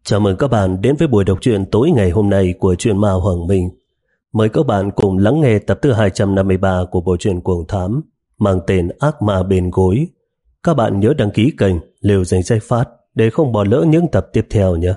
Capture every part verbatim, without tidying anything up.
Chào mừng các bạn đến với buổi đọc truyện tối ngày hôm nay của truyện ma Hoàng Minh. Mời các bạn cùng lắng nghe tập thứ hai trăm năm mươi ba của bộ truyện Cuồng Thám mang tên Ác Ma Bên Gối. Các bạn nhớ đăng ký kênh Liều Dành Giây Phát để không bỏ lỡ những tập tiếp theo nhé.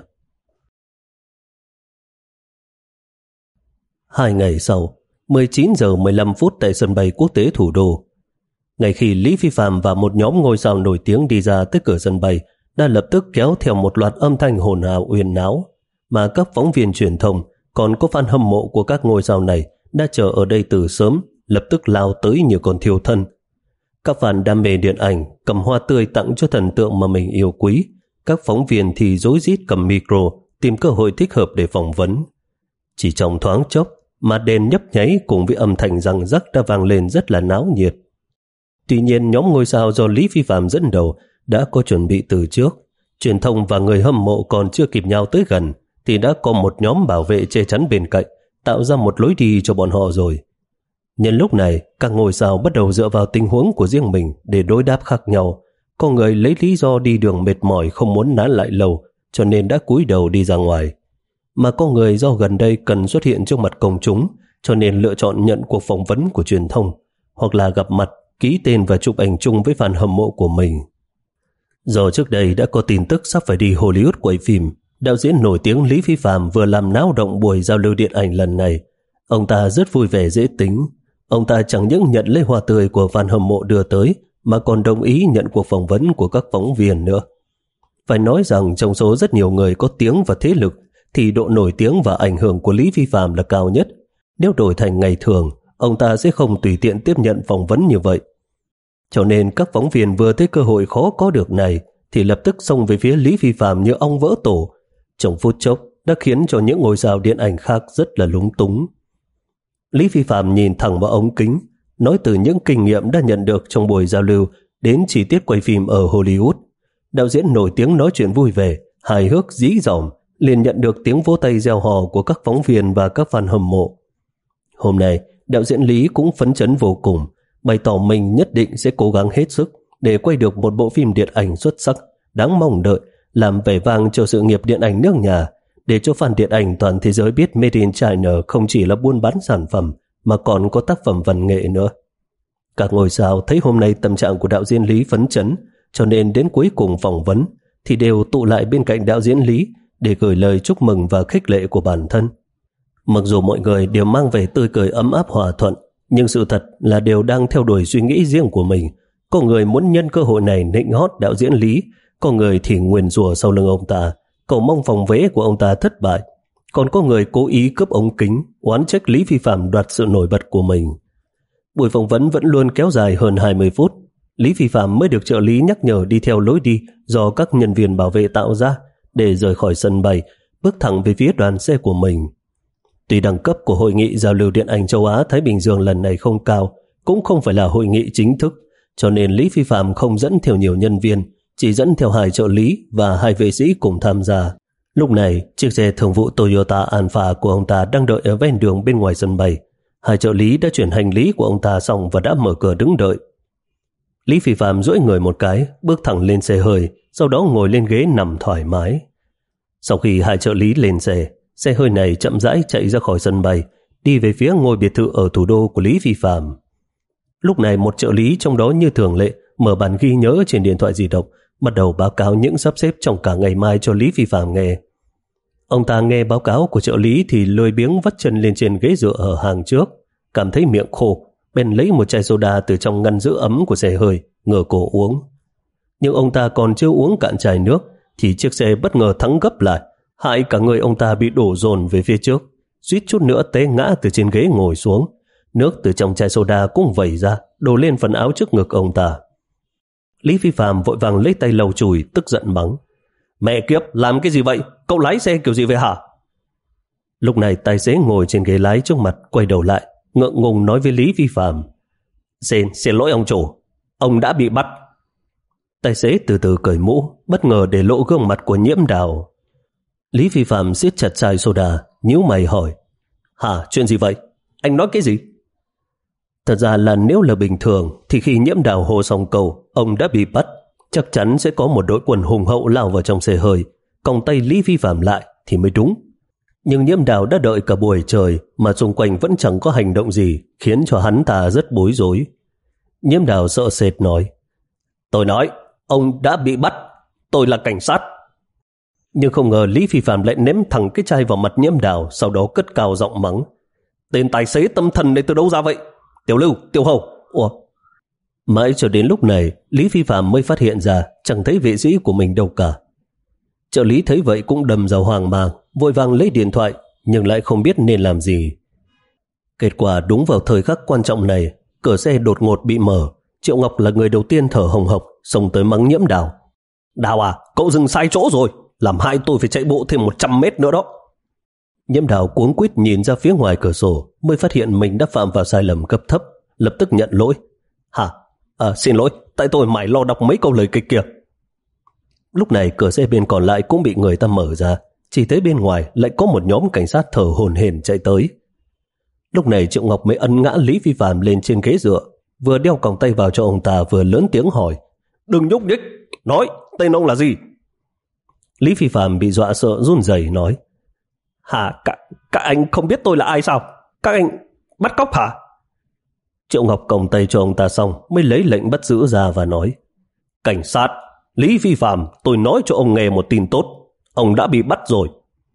Hai ngày sau, mười chín giờ mười lăm phút tại sân bay quốc tế thủ đô. Ngay khi Lý Phi Phạm và một nhóm ngôi sao nổi tiếng đi ra tới cửa sân bay, đã lập tức kéo theo một loạt âm thanh hồn hào uyên náo, mà các phóng viên truyền thông còn có fan hâm mộ của các ngôi sao này đã chờ ở đây từ sớm, lập tức lao tới như con thiêu thân. Các fan đam mê điện ảnh cầm hoa tươi tặng cho thần tượng mà mình yêu quý, các phóng viên thì rối rít cầm micro tìm cơ hội thích hợp để phỏng vấn. Chỉ trong thoáng chốc mà đèn nhấp nháy cùng với âm thanh răng rắc đã vang lên rất là náo nhiệt. Tuy nhiên nhóm ngôi sao do Lý Phi Phạm dẫn đầu đã có chuẩn bị từ trước. Truyền thông và người hâm mộ còn chưa kịp nhau tới gần thì đã có một nhóm bảo vệ che chắn bên cạnh, tạo ra một lối đi cho bọn họ rồi. Nhân lúc này, các ngôi sao bắt đầu dựa vào tình huống của riêng mình để đối đáp khác nhau. Có người lấy lý do đi đường mệt mỏi không muốn nán lại lâu, cho nên đã cúi đầu đi ra ngoài. Mà có người do gần đây cần xuất hiện trước mặt công chúng, cho nên lựa chọn nhận cuộc phỏng vấn của truyền thông, hoặc là gặp mặt, ký tên và chụp ảnh chung với fan hâm mộ của mình. Do trước đây đã có tin tức sắp phải đi Hollywood quay phim, đạo diễn nổi tiếng Lý Phi Phạm vừa làm náo động buổi giao lưu điện ảnh lần này. Ông ta rất vui vẻ dễ tính. Ông ta chẳng những nhận lấy hoa tươi của fan hâm mộ đưa tới, mà còn đồng ý nhận cuộc phỏng vấn của các phóng viên nữa. Phải nói rằng trong số rất nhiều người có tiếng và thế lực, thì độ nổi tiếng và ảnh hưởng của Lý Phi Phạm là cao nhất. Nếu đổi thành ngày thường, ông ta sẽ không tùy tiện tiếp nhận phỏng vấn như vậy. Cho nên các phóng viên vừa thấy cơ hội khó có được này thì lập tức xông về phía Lý Phi Phạm như ong vỡ tổ. Trong phút chốc đã khiến cho những ngôi sao điện ảnh khác rất là lúng túng. Lý Phi Phạm nhìn thẳng vào ống kính, nói từ những kinh nghiệm đã nhận được trong buổi giao lưu đến chi tiết quay phim ở Hollywood. Đạo diễn nổi tiếng nói chuyện vui vẻ, hài hước dí dỏm, liền nhận được tiếng vỗ tay reo hò của các phóng viên và các fan hâm mộ. Hôm nay, đạo diễn Lý cũng phấn chấn vô cùng, bày tỏ mình nhất định sẽ cố gắng hết sức để quay được một bộ phim điện ảnh xuất sắc, đáng mong đợi, làm vẻ vang cho sự nghiệp điện ảnh nước nhà, để cho fan điện ảnh toàn thế giới biết Made in China không chỉ là buôn bán sản phẩm mà còn có tác phẩm văn nghệ nữa. Các ngôi sao thấy hôm nay tâm trạng của đạo diễn Lý phấn chấn, cho nên đến cuối cùng phỏng vấn thì đều tụ lại bên cạnh đạo diễn Lý để gửi lời chúc mừng và khích lệ của bản thân. Mặc dù mọi người đều mang về tươi cười ấm áp hòa thuận, nhưng sự thật là đều đang theo đuổi suy nghĩ riêng của mình. Có người muốn nhân cơ hội này nịnh hót đạo diễn Lý, có người thì nguyền rủa sau lưng ông ta, cầu mong phòng vé của ông ta thất bại, còn có người cố ý cướp ống kính, oán trách Lý Phi Phạm đoạt sự nổi bật của mình. Buổi phỏng vấn vẫn luôn kéo dài hơn hai mươi phút. Lý Phi Phạm mới được trợ lý nhắc nhở đi theo lối đi do các nhân viên bảo vệ tạo ra để rời khỏi sân bay, bước thẳng về phía đoàn xe của mình. Tuy đẳng cấp của hội nghị giao lưu điện ảnh châu Á Thái Bình Dương lần này không cao, cũng không phải là hội nghị chính thức, cho nên Lý Phi Phạm không dẫn theo nhiều nhân viên, chỉ dẫn theo hai trợ lý và hai vệ sĩ cùng tham gia. Lúc này, chiếc xe thường vụ Toyota Alphard của ông ta đang đợi ở ven đường bên ngoài sân bay. Hai trợ lý đã chuyển hành lý của ông ta xong và đã mở cửa đứng đợi. Lý Phi Phạm duỗi người một cái, bước thẳng lên xe hơi, sau đó ngồi lên ghế nằm thoải mái. Sau khi hai trợ lý lên xe, xe hơi này chậm rãi chạy ra khỏi sân bay, đi về phía ngôi biệt thự ở thủ đô của Lý Phi Phạm. Lúc này một trợ lý trong đó như thường lệ mở bản ghi nhớ trên điện thoại di động, bắt đầu báo cáo những sắp xếp trong cả ngày mai cho Lý Phi Phạm nghe. Ông ta nghe báo cáo của trợ lý thì lười biếng vắt chân lên trên ghế dựa ở hàng trước, cảm thấy miệng khô, bèn lấy một chai soda từ trong ngăn giữ ấm của xe hơi, ngửa cổ uống. Nhưng ông ta còn chưa uống cạn chai nước thì chiếc xe bất ngờ thắng gấp lại, hại cả người ông ta bị đổ dồn về phía trước, suýt chút nữa té ngã từ trên ghế ngồi xuống. Nước từ trong chai soda cũng vẩy ra, đổ lên phần áo trước ngực ông ta. Lý Phi Phạm vội vàng lấy tay lau chùi, tức giận mắng: "Mẹ kiếp, làm cái gì vậy? Cậu lái xe kiểu gì vậy hả?" Lúc này tài xế ngồi trên ghế lái trước mặt quay đầu lại, ngượng ngùng nói với Lý Phi Phạm: Xin, xin lỗi ông chủ, ông đã bị bắt." Tài xế từ từ cởi mũ, bất ngờ để lộ gương mặt của Nhiễm Đào. Lý Phi Phạm siết chặt chai soda, nhíu mày hỏi: "Hả, chuyện gì vậy? Anh nói cái gì?" Thật ra là nếu là bình thường thì khi Nhiễm Đào hô xong câu ông đã bị bắt, chắc chắn sẽ có một đội quân hùng hậu lao vào trong xe hơi, còng tay Lý Phi Phạm lại thì mới đúng. Nhưng Nhiễm Đào đã đợi cả buổi trời mà xung quanh vẫn chẳng có hành động gì, khiến cho hắn ta rất bối rối. Nhiễm Đào sợ sệt nói: Tôi nói, ông đã bị bắt, tôi là cảnh sát. Nhưng không ngờ Lý Phi Phạm lại ném thẳng cái chai vào mặt Nhiễm Đào, sau đó cất cao giọng mắng: Tên tài xế tâm thần này từ đâu ra vậy? Tiểu Lưu, Tiểu Hầu, ủa? Mãi cho đến lúc này, Lý Phi Phạm mới phát hiện ra chẳng thấy vệ sĩ của mình đâu cả. Trợ lý thấy vậy cũng đầm ra hoang mang, vội vàng lấy điện thoại, nhưng lại không biết nên làm gì. Kết quả đúng vào thời khắc quan trọng này, cửa xe đột ngột bị mở. Triệu Ngọc là người đầu tiên thở hồng hộc xông tới mắng Nhiễm Đào: Đào à, cậu dừng sai chỗ rồi, làm hại tôi phải chạy bộ thêm một trăm mét nữa đó. Nhiễm Đào cuống quýt nhìn ra phía ngoài cửa sổ, mới phát hiện mình đã phạm vào sai lầm cấp thấp, lập tức nhận lỗi. Hả? À, xin lỗi, tại tôi mải lo đọc mấy câu lời kịch kia. Lúc này cửa xe bên còn lại cũng bị người ta mở ra, chỉ thấy bên ngoài lại có một nhóm cảnh sát thở hổn hển chạy tới. Lúc này Triệu Ngọc mới ấn ngã Lý Phi Phạm lên trên ghế dựa, vừa đeo còng tay vào cho ông ta vừa lớn tiếng hỏi: Đừng nhúc nhích, nói tên ông là gì? Lý Phi Phạm bị dọa sợ run rẩy nói: Hả, các, các anh không biết tôi là ai sao? Các anh bắt cóc hả? Triệu Ngọc còng tay cho ông ta xong mới lấy lệnh bắt giữ ra và nói: Cảnh sát Lý Phi Phạm, tôi nói cho ông nghe một tin tốt, ông đã bị bắt rồi.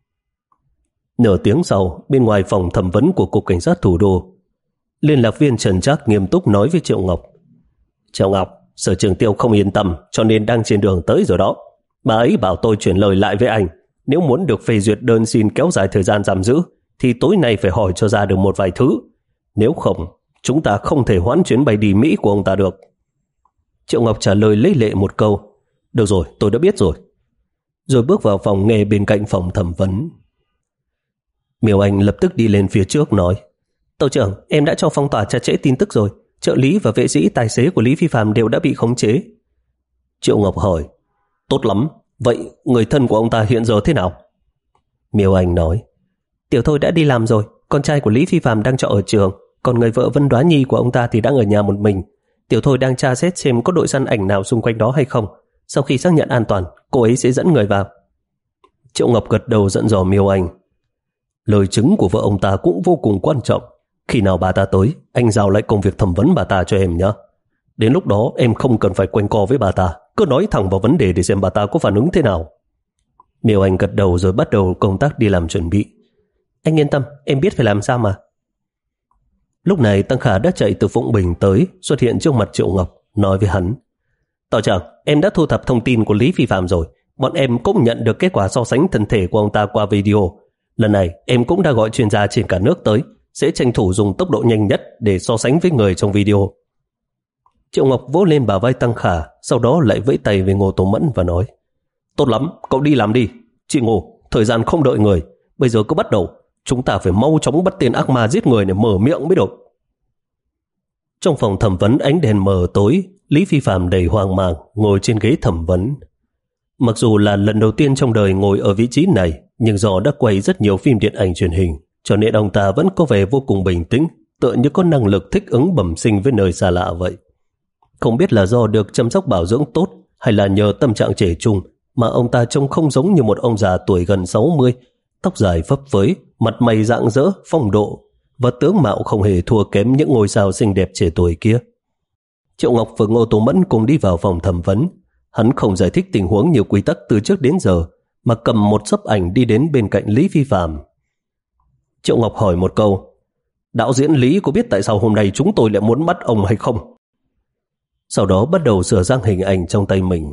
Nửa tiếng sau, bên ngoài phòng thẩm vấn của Cục Cảnh sát Thủ đô, liên lạc viên Trần Trác nghiêm túc nói với Triệu Ngọc: Triệu Ngọc, Sở Trường Tiêu không yên tâm cho nên đang trên đường tới rồi đó. Bà ấy bảo tôi chuyển lời lại với anh, nếu muốn được phê duyệt đơn xin kéo dài thời gian giam giữ thì tối nay phải hỏi cho ra được một vài thứ. Nếu không, chúng ta không thể hoãn chuyến bay đi Mỹ của ông ta được. Triệu Ngọc trả lời lấy lệ một câu: Được rồi, tôi đã biết rồi. Rồi bước vào phòng nghe bên cạnh phòng thẩm vấn. Miêu Anh lập tức đi lên phía trước nói: Tổ trưởng, em đã cho phong tỏa chặt chẽ tin tức rồi. Trợ lý và vệ sĩ tài xế của Lý Phi Phạm đều đã bị khống chế. Triệu Ngọc hỏi: Tốt lắm, vậy người thân của ông ta hiện giờ thế nào? Miêu Anh nói: Tiểu Thôi đã đi làm rồi, con trai của Lý Phi Phạm đang trọ ở trường, còn người vợ Vân Đoá Nhi của ông ta thì đang ở nhà một mình. Tiểu Thôi đang tra xét xem có đội săn ảnh nào xung quanh đó hay không. Sau khi xác nhận an toàn, cô ấy sẽ dẫn người vào. Triệu Ngọc gật đầu dặn dò Miêu Anh: Lời chứng của vợ ông ta cũng vô cùng quan trọng. Khi nào bà ta tới, anh giao lại công việc thẩm vấn bà ta cho em nhé. Đến lúc đó em không cần phải quanh co với bà ta, cứ nói thẳng vào vấn đề để xem bà ta có phản ứng thế nào. Miêu Anh gật đầu rồi bắt đầu công tác đi làm chuẩn bị. Anh yên tâm, em biết phải làm sao mà. Lúc này Tăng Khả đã chạy từ Phụng Bình tới, xuất hiện trước mặt Triệu Ngọc, nói với hắn: Tỏ trưởng, em đã thu thập thông tin của Lý Phi Phạm rồi. Bọn em cũng nhận được kết quả so sánh thân thể của ông ta qua video. Lần này em cũng đã gọi chuyên gia trên cả nước tới, sẽ tranh thủ dùng tốc độ nhanh nhất để so sánh với người trong video. Triệu Ngọc vỗ lên bả vai Tăng Khả, sau đó lại vẫy tay với Ngô Tố Mẫn và nói: Tốt lắm, cậu đi làm đi. Chị Ngô, thời gian không đợi người, bây giờ cứ bắt đầu. Chúng ta phải mau chóng bắt tên ác ma giết người này mở miệng mới được. Trong phòng thẩm vấn ánh đèn mờ tối, Lý Phi Phạm đầy hoang mang ngồi trên ghế thẩm vấn. Mặc dù là lần đầu tiên trong đời ngồi ở vị trí này, nhưng do đã quay rất nhiều phim điện ảnh truyền hình, cho nên ông ta vẫn có vẻ vô cùng bình tĩnh, tựa như có năng lực thích ứng bẩm sinh với nơi xa lạ vậy. Không biết là do được chăm sóc bảo dưỡng tốt hay là nhờ tâm trạng trẻ trung mà ông ta trông không giống như một ông già tuổi gần sáu mươi, tóc dài phấp phới, mặt mày rạng rỡ, phong độ và tướng mạo không hề thua kém những ngôi sao xinh đẹp trẻ tuổi kia. Triệu Ngọc và Ngô Tố Mẫn cùng đi vào phòng thẩm vấn. Hắn không giải thích tình huống nhiều quy tắc từ trước đến giờ, mà cầm một xấp ảnh đi đến bên cạnh Lý Phi Phạm. Triệu Ngọc hỏi một câu: Đạo diễn Lý có biết tại sao hôm nay chúng tôi lại muốn bắt ông hay không? Sau đó bắt đầu sửa sang hình ảnh trong tay mình.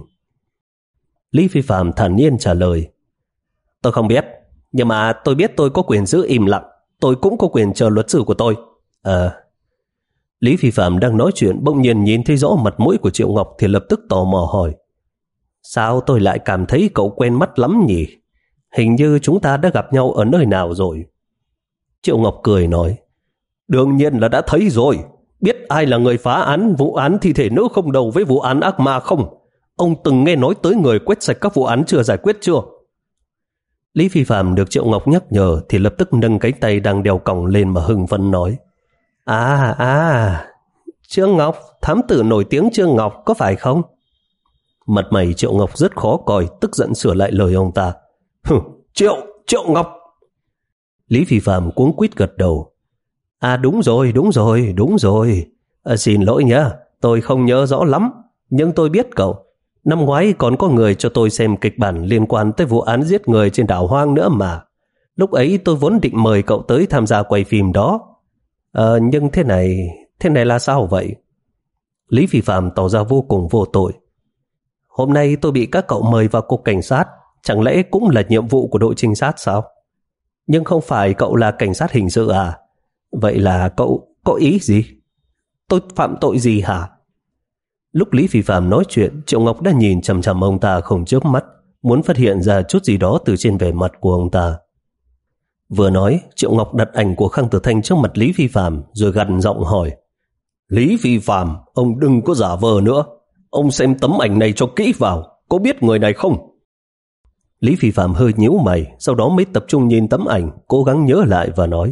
Lý Phi Phạm thản nhiên trả lời: Tôi không biết, nhưng mà tôi biết tôi có quyền giữ im lặng. Tôi cũng có quyền chờ luật sư của tôi. À... Lý Phi Phạm đang nói chuyện bỗng nhiên nhìn thấy rõ mặt mũi của Triệu Ngọc thì lập tức tò mò hỏi: Sao tôi lại cảm thấy cậu quen mắt lắm nhỉ? Hình như chúng ta đã gặp nhau ở nơi nào rồi. Triệu Ngọc cười nói: Đương nhiên là đã thấy rồi. Biết ai là người phá án vụ án thi thể nữ không đầu với vụ án ác ma không? Ông từng nghe nói tới người quét sạch các vụ án chưa giải quyết chưa? Lý Phi Phạm được Triệu Ngọc nhắc nhở thì lập tức nâng cánh tay đang đeo còng lên mà hưng phấn nói: À à, Trương Ngọc, thám tử nổi tiếng Trương Ngọc có phải không? Mặt mày Triệu Ngọc rất khó coi, tức giận sửa lại lời ông ta, Hừ, Triệu, Triệu Ngọc. Lý Phi Phạm cuống quýt gật đầu. À đúng rồi, đúng rồi, đúng rồi. À, xin lỗi nhá, tôi không nhớ rõ lắm, nhưng tôi biết cậu. Năm ngoái còn có người cho tôi xem kịch bản liên quan tới vụ án giết người trên đảo hoang nữa mà. Lúc ấy tôi vốn định mời cậu tới tham gia quay phim đó. À, nhưng thế này, thế này là sao vậy? Lý Phi Phạm tỏ ra vô cùng vô tội. Hôm nay tôi bị các cậu mời vào cục cảnh sát, chẳng lẽ cũng là nhiệm vụ của đội trinh sát sao? Nhưng không phải cậu là cảnh sát hình sự à? Vậy là cậu có ý gì? Tôi phạm tội gì hả? Lúc Lý Phi Phạm nói chuyện, Triệu Ngọc đã nhìn chằm chằm ông ta không chớp mắt, muốn phát hiện ra chút gì đó từ trên vẻ mặt của ông ta. Vừa nói, Triệu Ngọc đặt ảnh của Khang Tử Thanh trước mặt Lý Phi Phạm rồi gằn giọng hỏi. Lý Phi Phạm, ông đừng có giả vờ nữa. Ông xem tấm ảnh này cho kỹ vào, có biết người này không? Lý Phi Phạm hơi nhíu mày, sau đó mới tập trung nhìn tấm ảnh, cố gắng nhớ lại và nói.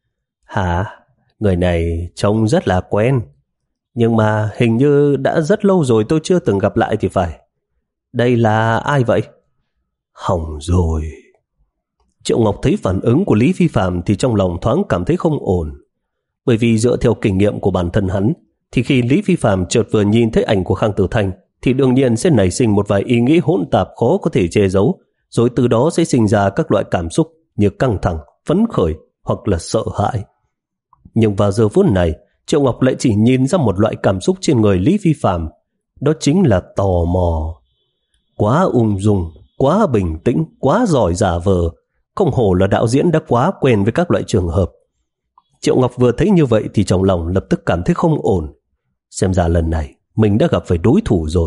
Hả? Người này trông rất là quen, nhưng mà hình như đã rất lâu rồi tôi chưa từng gặp lại thì phải. Đây là ai vậy? Hỏng rồi. Triệu Ngọc thấy phản ứng của Lý Phi Phạm thì trong lòng thoáng cảm thấy không ổn. Bởi vì dựa theo kinh nghiệm của bản thân hắn, thì khi Lý Phi Phạm chợt vừa nhìn thấy ảnh của Khang Tử Thanh thì đương nhiên sẽ nảy sinh một vài ý nghĩ hỗn tạp khó có thể che giấu, rồi từ đó sẽ sinh ra các loại cảm xúc như căng thẳng, phấn khởi hoặc là sợ hãi. Nhưng vào giờ phút này, Triệu Ngọc lại chỉ nhìn ra một loại cảm xúc trên người Lý Phi Phạm, đó chính là tò mò. Quá ung dung, quá bình tĩnh, quá giỏi giả vờ, không hổ là đạo diễn đã quá quen với các loại trường hợp. Triệu Ngọc vừa thấy như vậy thì trong lòng lập tức cảm thấy không ổn. Xem ra lần này mình đã gặp phải đối thủ rồi.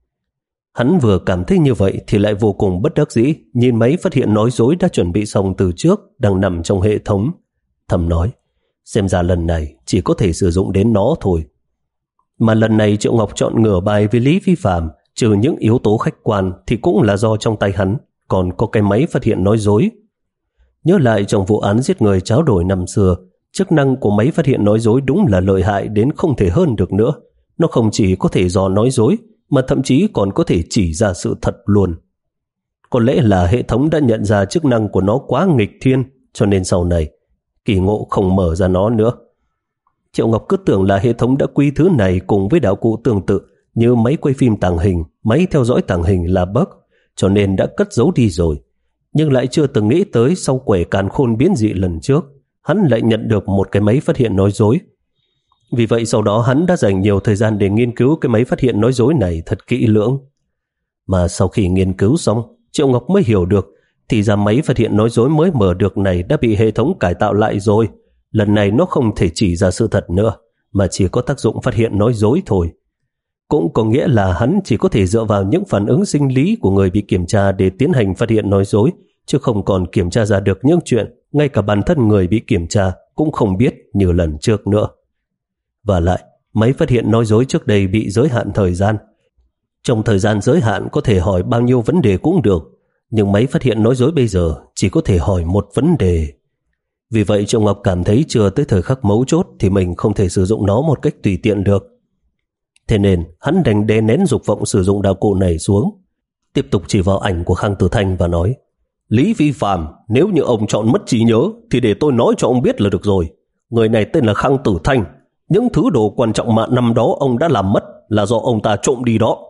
Hắn vừa cảm thấy như vậy thì lại vô cùng bất đắc dĩ, nhìn máy phát hiện nói dối đã chuẩn bị xong từ trước đang nằm trong hệ thống. Thầm nói, xem ra lần này chỉ có thể sử dụng đến nó thôi. Mà lần này Triệu Ngọc chọn ngửa bài với Lý Phi Phạm, trừ những yếu tố khách quan thì cũng là do trong tay hắn còn có cái máy phát hiện nói dối. Nhớ lại trong vụ án giết người tráo đổi năm xưa, chức năng của máy phát hiện nói dối đúng là lợi hại đến không thể hơn được nữa. Nó không chỉ có thể dò nói dối, mà thậm chí còn có thể chỉ ra sự thật luôn. Có lẽ là hệ thống đã nhận ra chức năng của nó quá nghịch thiên, cho nên sau này Kỳ Ngộ không mở ra nó nữa. Triệu Ngọc cứ tưởng là hệ thống đã quy thứ này cùng với đạo cụ tương tự như máy quay phim tàng hình, máy theo dõi tàng hình là bug, cho nên đã cất giấu đi rồi. Nhưng lại chưa từng nghĩ tới sau quẻ càn khôn biến dị lần trước, hắn lại nhận được một cái máy phát hiện nói dối. Vì vậy sau đó hắn đã dành nhiều thời gian để nghiên cứu cái máy phát hiện nói dối này thật kỹ lưỡng. Mà sau khi nghiên cứu xong, Triệu Ngọc mới hiểu được thì ra máy phát hiện nói dối mới mở được này đã bị hệ thống cải tạo lại rồi. Lần này nó không thể chỉ ra sự thật nữa, mà chỉ có tác dụng phát hiện nói dối thôi. Cũng có nghĩa là hắn chỉ có thể dựa vào những phản ứng sinh lý của người bị kiểm tra để tiến hành phát hiện nói dối, chứ không còn kiểm tra ra được những chuyện ngay cả bản thân người bị kiểm tra cũng không biết như lần trước nữa. Và lại, máy phát hiện nói dối trước đây bị giới hạn thời gian. Trong thời gian giới hạn có thể hỏi bao nhiêu vấn đề cũng được, nhưng máy phát hiện nói dối bây giờ chỉ có thể hỏi một vấn đề. Vì vậy Triệu Ngọc cảm thấy chưa tới thời khắc mấu chốt thì mình không thể sử dụng nó một cách tùy tiện được. Thế nên hắn đành đè nén dục vọng sử dụng đạo cụ này xuống, tiếp tục chỉ vào ảnh của Khang Tử Thanh và nói: Lý Phi Phạm, nếu như ông chọn mất trí nhớ thì để tôi nói cho ông biết là được rồi. Người này tên là Khang Tử Thanh. Những thứ đồ quan trọng mà năm đó ông đã làm mất là do ông ta trộm đi đó.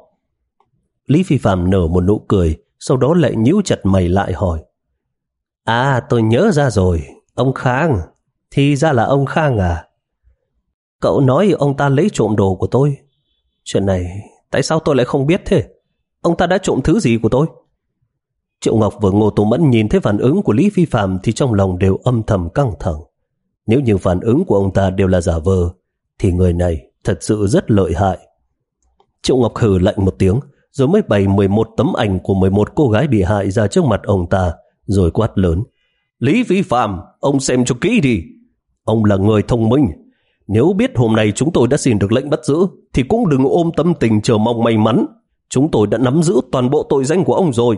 Lý Phi Phạm nở một nụ cười, sau đó lại nhíu chặt mày lại hỏi: À, tôi nhớ ra rồi, ông Khang. Thì ra là ông Khang à? Cậu nói ông ta lấy trộm đồ của tôi. Chuyện này tại sao tôi lại không biết thế? Ông ta đã trộm thứ gì của tôi? Triệu Ngọc và Ngô Tô Mẫn nhìn thấy phản ứng của Lý Phi Phạm thì trong lòng đều âm thầm căng thẳng. Nếu như phản ứng của ông ta đều là giả vờ thì người này thật sự rất lợi hại. Triệu Ngọc hừ lạnh một tiếng rồi mới bày mười một tấm ảnh của mười một cô gái bị hại ra trước mặt ông ta, rồi quát lớn: Lý Phi Phạm, ông xem cho kỹ đi. Ông là người thông minh, nếu biết hôm nay chúng tôi đã xin được lệnh bắt giữ thì cũng đừng ôm tâm tình chờ mong may mắn. Chúng tôi đã nắm giữ toàn bộ tội danh của ông rồi.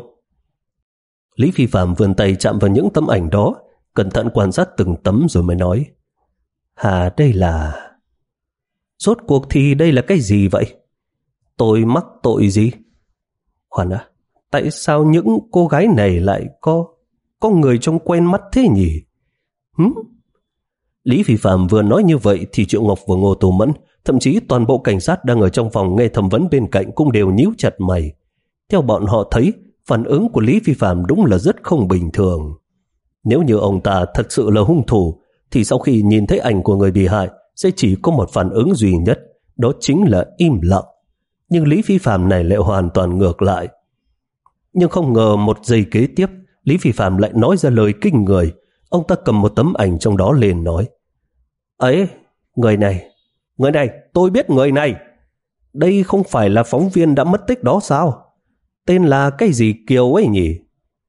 Lý Phi Phạm vươn tay chạm vào những tấm ảnh đó, cẩn thận quan sát từng tấm rồi mới nói: Hà, đây là... Rốt cuộc thì đây là cái gì vậy? Tôi mắc tội gì? Khoan đã, tại sao những cô gái này lại có có người trông quen mắt thế nhỉ? Hứ? Lý Phi Phạm vừa nói như vậy thì Triệu Ngọc và Ngô Tố Mẫn, thậm chí toàn bộ cảnh sát đang ở trong phòng nghe thẩm vấn bên cạnh cũng đều nhíu chặt mày. Theo bọn họ thấy, phản ứng của Lý Phi Phạm đúng là rất không bình thường. Nếu như ông ta thật sự là hung thủ, thì sau khi nhìn thấy ảnh của người bị hại sẽ chỉ có một phản ứng duy nhất, đó chính là im lặng. Nhưng Lý Phi Phạm này lại hoàn toàn ngược lại. Nhưng không ngờ một giây kế tiếp, Lý Phi Phạm lại nói ra lời kinh người. Ông ta cầm một tấm ảnh trong đó lên nói: ấy, người này, người này, tôi biết người này. Đây không phải là phóng viên đã mất tích đó sao? Tên là cái gì Kiều ấy nhỉ?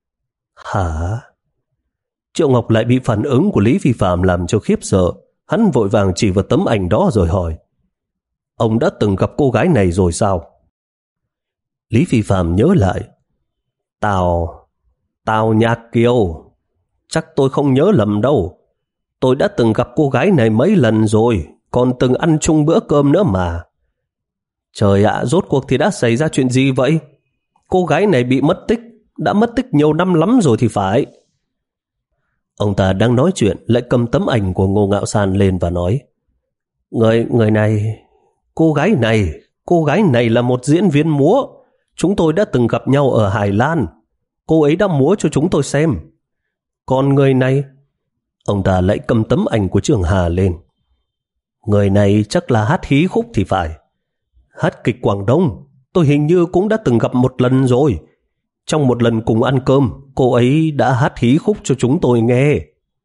Hả? Triệu Ngọc lại bị phản ứng của Lý Phi Phạm làm cho khiếp sợ. Hắn vội vàng chỉ vào tấm ảnh đó rồi hỏi: ông đã từng gặp cô gái này rồi sao? Lý Phi Phạm nhớ lại: Tào, Tào Nhạc Kiều. Chắc tôi không nhớ lầm đâu. Tôi đã từng gặp cô gái này mấy lần rồi, còn từng ăn chung bữa cơm nữa mà. Trời ạ, rốt cuộc thì đã xảy ra chuyện gì vậy? Cô gái này bị mất tích, đã mất tích nhiều năm lắm rồi thì phải. Ông ta đang nói chuyện lại cầm tấm ảnh của Ngô Ngạo San lên và nói: Người, người này, cô gái này, cô gái này là một diễn viên múa. Chúng tôi đã từng gặp nhau ở Hải Lan. Cô ấy đã múa cho chúng tôi xem. Còn người này, ông ta lại cầm tấm ảnh của Trường Hà lên. Người này chắc là hát hí khúc thì phải. Hát kịch Quảng Đông, tôi hình như cũng đã từng gặp một lần rồi. Trong một lần cùng ăn cơm, cô ấy đã hát hí khúc cho chúng tôi nghe.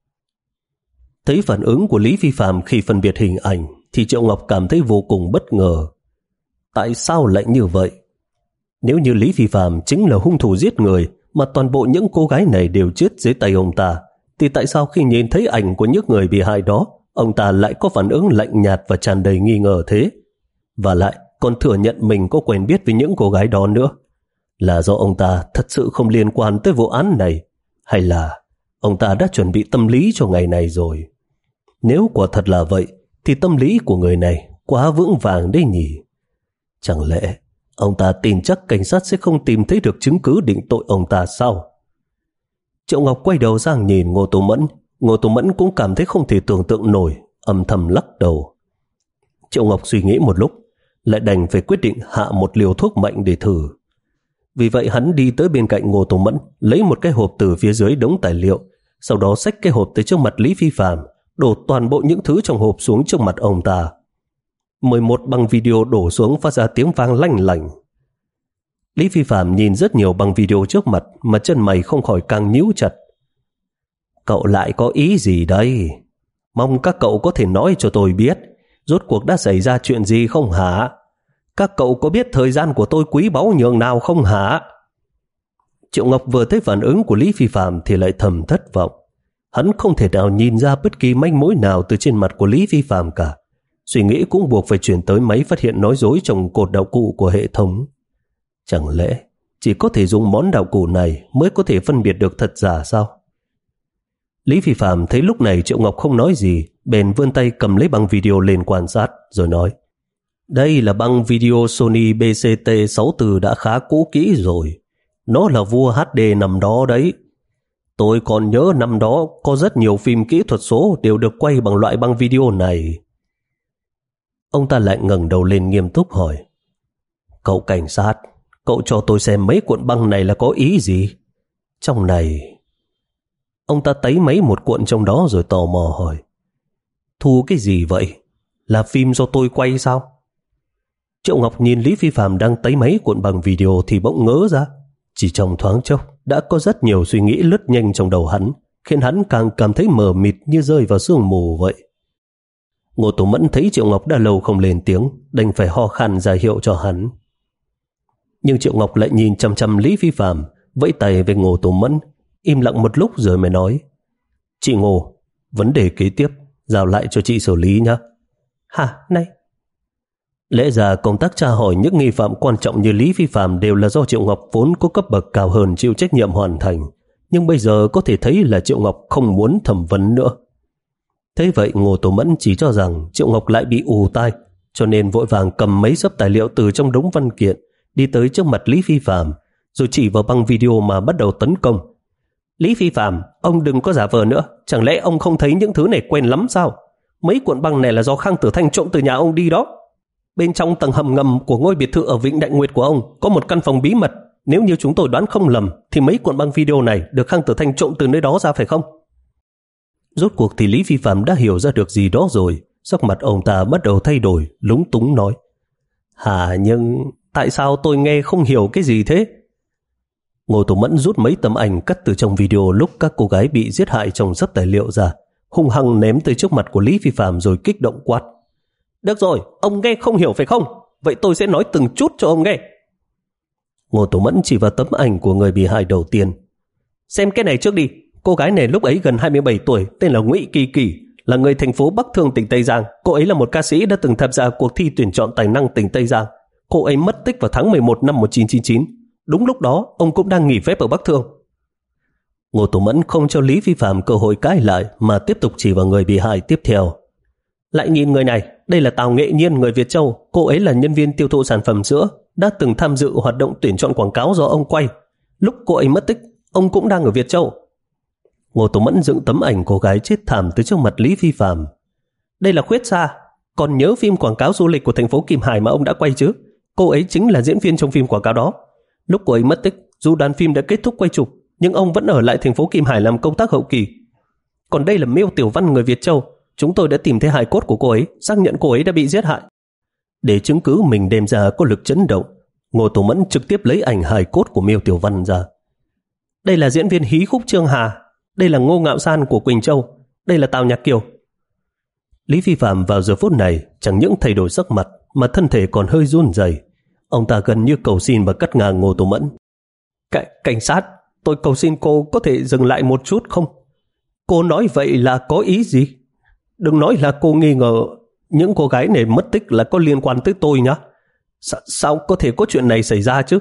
Thấy phản ứng của Lý Phi Phạm khi phân biệt hình ảnh thì Triệu Ngọc cảm thấy vô cùng bất ngờ. Tại sao lại như vậy? Nếu như Lý Phi Phạm chính là hung thủ giết người mà toàn bộ những cô gái này đều chết dưới tay ông ta, thì tại sao khi nhìn thấy ảnh của những người bị hại đó, ông ta lại có phản ứng lạnh nhạt và tràn đầy nghi ngờ thế? Và lại còn thừa nhận mình có quen biết với những cô gái đó nữa. Là do ông ta thật sự không liên quan tới vụ án này, hay là ông ta đã chuẩn bị tâm lý cho ngày này rồi? Nếu quả thật là vậy thì tâm lý của người này quá vững vàng đấy nhỉ. Chẳng lẽ ông ta tin chắc cảnh sát sẽ không tìm thấy được chứng cứ định tội ông ta sao? Triệu Ngọc quay đầu sang nhìn Ngô Tố Mẫn. Ngô Tố Mẫn cũng cảm thấy không thể tưởng tượng nổi, âm thầm lắc đầu. Triệu Ngọc suy nghĩ một lúc, lại đành phải quyết định hạ một liều thuốc mạnh để thử. Vì vậy hắn đi tới bên cạnh Ngô Tố Mẫn, lấy một cái hộp từ phía dưới đống tài liệu, sau đó xách cái hộp tới trước mặt Lý Phi Phạm, đổ toàn bộ những thứ trong hộp xuống trước mặt ông ta. mười một băng video đổ xuống phát ra tiếng vang lanh lảnh. Lý Phi Phạm nhìn rất nhiều băng video trước mặt mà chân mày không khỏi càng nhíu chặt. Cậu lại có ý gì đây? Mong các cậu có thể nói cho tôi biết, rốt cuộc đã xảy ra chuyện gì không hả? Các cậu có biết thời gian của tôi quý báu nhường nào không hả? Triệu Ngọc vừa thấy phản ứng của Lý Phi Phạm thì lại thầm thất vọng. Hắn không thể nào nhìn ra bất kỳ manh mối nào từ trên mặt của Lý Phi Phạm cả. Suy nghĩ cũng buộc phải chuyển tới máy phát hiện nói dối trong cột đạo cụ của hệ thống. Chẳng lẽ chỉ có thể dùng món đạo cụ này mới có thể phân biệt được thật giả sao? Lý Phi Phạm thấy lúc này Triệu Ngọc không nói gì, bèn vươn tay cầm lấy băng video lên quan sát rồi nói: Đây là băng video Sony B C T sáu mươi tư đã khá cũ kỹ rồi. Nó là vua H D năm đó đấy. Tôi còn nhớ năm đó có rất nhiều phim kỹ thuật số đều được quay bằng loại băng video này. Ông ta lại ngẩng đầu lên nghiêm túc hỏi: Cậu cảnh sát, cậu cho tôi xem mấy cuộn băng này là có ý gì? Trong này... Ông ta tấy mấy một cuộn trong đó rồi tò mò hỏi: Thu cái gì vậy? Là phim do tôi quay sao? Triệu Ngọc nhìn Lý Phi Phạm đang tấy mấy cuộn băng video thì bỗng ngớ ra. Chỉ trong thoáng chốc đã có rất nhiều suy nghĩ lướt nhanh trong đầu hắn, khiến hắn càng cảm thấy mờ mịt như rơi vào sương mù vậy. Ngô Tố Mẫn thấy Triệu Ngọc đã lâu không lên tiếng, đành phải ho khan ra hiệu cho hắn. Nhưng Triệu Ngọc lại nhìn chăm chăm Lý Phi Phạm, vẫy tay với Ngô Tố Mẫn, im lặng một lúc rồi mới nói: Chị Ngô, vấn đề kế tiếp giao lại cho chị xử lý nhé. Hả, này? Lẽ ra công tác tra hỏi những nghi phạm quan trọng như Lý Phi Phạm đều là do Triệu Ngọc vốn có cấp bậc cao hơn chịu trách nhiệm hoàn thành, nhưng bây giờ có thể thấy là Triệu Ngọc không muốn thẩm vấn nữa. Thế vậy Ngô Tố Mẫn chỉ cho rằng Triệu Ngọc lại bị ù tai, cho nên vội vàng cầm mấy xấp tài liệu từ trong đống văn kiện đi tới trước mặt Lý Phi Phạm, rồi chỉ vào băng video mà bắt đầu tấn công. Lý Phi Phạm, ông đừng có giả vờ nữa, chẳng lẽ ông không thấy những thứ này quen lắm sao? Mấy cuộn băng này là do Khang Tử Thanh trộm từ nhà ông đi đó. Bên trong tầng hầm ngầm của ngôi biệt thự ở Vịnh Đại Nguyệt của ông có một căn phòng bí mật. Nếu như chúng tôi đoán không lầm thì mấy cuộn băng video này được Khang Tử Thanh trộm từ nơi đó ra phải không? Rốt cuộc thì Lý Phi Phạm đã hiểu ra được gì đó rồi. Sắc mặt ông ta bắt đầu thay đổi, lúng túng nói: Hả, nhưng tại sao tôi nghe không hiểu cái gì thế? Ngô Tùng Mẫn rút mấy tấm ảnh cắt từ trong video lúc các cô gái bị giết hại trong sấp tài liệu ra, hung hăng ném tới trước mặt của Lý Phi Phạm rồi kích động quát: Được rồi, ông nghe không hiểu phải không? Vậy tôi sẽ nói từng chút cho ông nghe. Ngô Tùng Mẫn chỉ vào tấm ảnh của người bị hại đầu tiên. Xem cái này trước đi. Cô gái này lúc ấy gần hai mươi bảy tuổi, tên là Ngụy Kỳ Kỳ, là người thành phố Bắc Thương, tỉnh Tây Giang. Cô ấy là một ca sĩ đã từng tham gia cuộc thi tuyển chọn tài năng tỉnh Tây Giang. Cô ấy mất tích vào tháng mười một năm một nghìn chín trăm chín mươi chín. Đúng lúc đó, ông cũng đang nghỉ phép ở Bắc Thương. Ngô Tùng Mẫn không cho Lý Phi Phạm cơ hội cãi lại mà tiếp tục chỉ vào người bị hại tiếp theo. Lại nhìn người này, đây là Tào Nghệ Nhiên, người Việt Châu. Cô ấy là nhân viên tiêu thụ sản phẩm sữa, đã từng tham dự hoạt động tuyển chọn quảng cáo do ông quay. Lúc cô ấy mất tích, ông cũng đang ở Việt Châu. Ngô Tùng Mẫn dựng tấm ảnh cô gái chết thảm tới trước mặt Lý Phi Phạm. Đây là Khuyết Sa, còn nhớ phim quảng cáo du lịch của thành phố Kim Hải mà ông đã quay chứ? Cô ấy chính là diễn viên trong phim quảng cáo đó. Lúc cô ấy mất tích, dù đoàn phim đã kết thúc quay chụp, nhưng ông vẫn ở lại thành phố Kim Hải làm công tác hậu kỳ. Còn đây là Miêu Tiểu Văn, người Việt Châu. Chúng tôi đã tìm thấy hài cốt của cô ấy, xác nhận cô ấy đã bị giết hại. Để chứng cứ mình đem ra có lực chấn động, Ngô Tùng Mẫn trực tiếp lấy ảnh hài cốt của Miêu Tiểu Văn ra. Đây là diễn viên hí khúc Trương Hà. Đây là Ngô Ngạo San của Quỳnh Châu. Đây là Tào Nhạc Kiều. Lý Phi Phạm vào giờ phút này chẳng những thay đổi sắc mặt mà thân thể còn hơi run rẩy. Ông ta gần như cầu xin và cắt ngang Ngô Tùng Mẫn. Cảnh, cảnh sát, tôi cầu xin cô có thể dừng lại một chút không? Cô nói vậy là có ý gì? Đừng nói là cô nghi ngờ những cô gái này mất tích là có liên quan tới tôi nhá. Sa, sao có thể có chuyện này xảy ra chứ?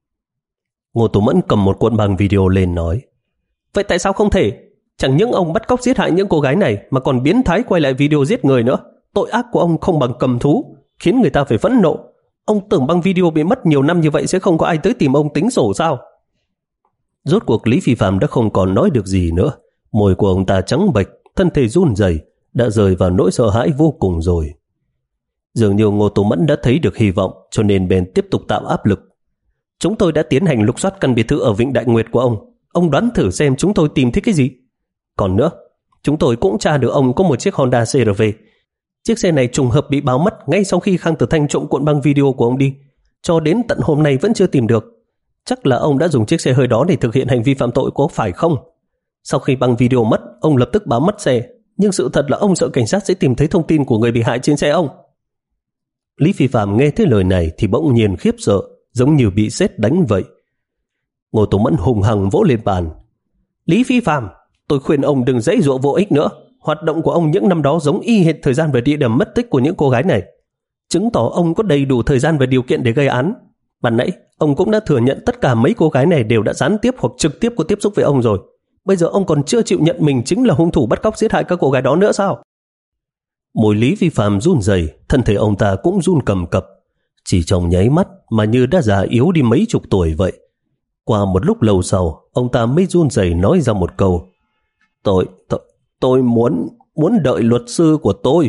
Ngô Tùng Mẫn cầm một cuộn băng video lên nói: Vậy tại sao không thể? Chẳng những ông bắt cóc giết hại những cô gái này mà còn biến thái quay lại video giết người nữa. Tội ác của ông không bằng cầm thú, khiến người ta phải phẫn nộ. Ông tưởng băng video bị mất nhiều năm như vậy sẽ không có ai tới tìm ông tính sổ sao? Rốt cuộc Lý Phi Phạm đã không còn nói được gì nữa. Môi của ông ta trắng bệch, thân thể run rẩy, đã rơi vào nỗi sợ hãi vô cùng rồi. Dường như Ngô Tùng Mẫn đã thấy được hy vọng, cho nên bèn tiếp tục tạo áp lực. Chúng tôi đã tiến hành lục soát căn biệt thự ở Vịnh Đại Nguyệt của ông. Ông đoán thử xem chúng tôi tìm thấy cái gì. Còn nữa, chúng tôi cũng tra được ông có một chiếc Honda xê rờ vê. Chiếc xe này trùng hợp bị báo mất ngay sau khi Khang Tử Thanh trộm cuộn băng video của ông đi. Cho đến tận hôm nay vẫn chưa tìm được. Chắc là ông đã dùng chiếc xe hơi đó để thực hiện hành vi phạm tội, có phải không? Sau khi băng video mất, ông lập tức báo mất xe. Nhưng sự thật là ông sợ cảnh sát sẽ tìm thấy thông tin của người bị hại trên xe ông. Lý Phi Phạm nghe thấy lời này thì bỗng nhiên khiếp sợ, giống như bị sét đánh vậy. Ngô Tùng Mẫn hùng hăng vỗ lên bàn. Lý Phi Phạm, tôi khuyên ông đừng giãy giụa vô ích nữa. Hoạt động của ông những năm đó giống y hệt thời gian và địa điểm mất tích của những cô gái này, chứng tỏ ông có đầy đủ thời gian và điều kiện để gây án. Ban nãy ông cũng đã thừa nhận tất cả mấy cô gái này đều đã gián tiếp hoặc trực tiếp có tiếp xúc với ông rồi. Bây giờ ông còn chưa chịu nhận mình chính là hung thủ bắt cóc giết hại các cô gái đó nữa sao? Môi Lý Phi Phạm run rẩy, thân thể ông ta cũng run cầm cập. Chỉ trong nháy mắt mà như đã già yếu đi mấy chục tuổi vậy. Qua một lúc lâu sau, ông ta mới run rẩy nói ra một câu: Tôi, tôi, tôi muốn, muốn đợi luật sư của tôi.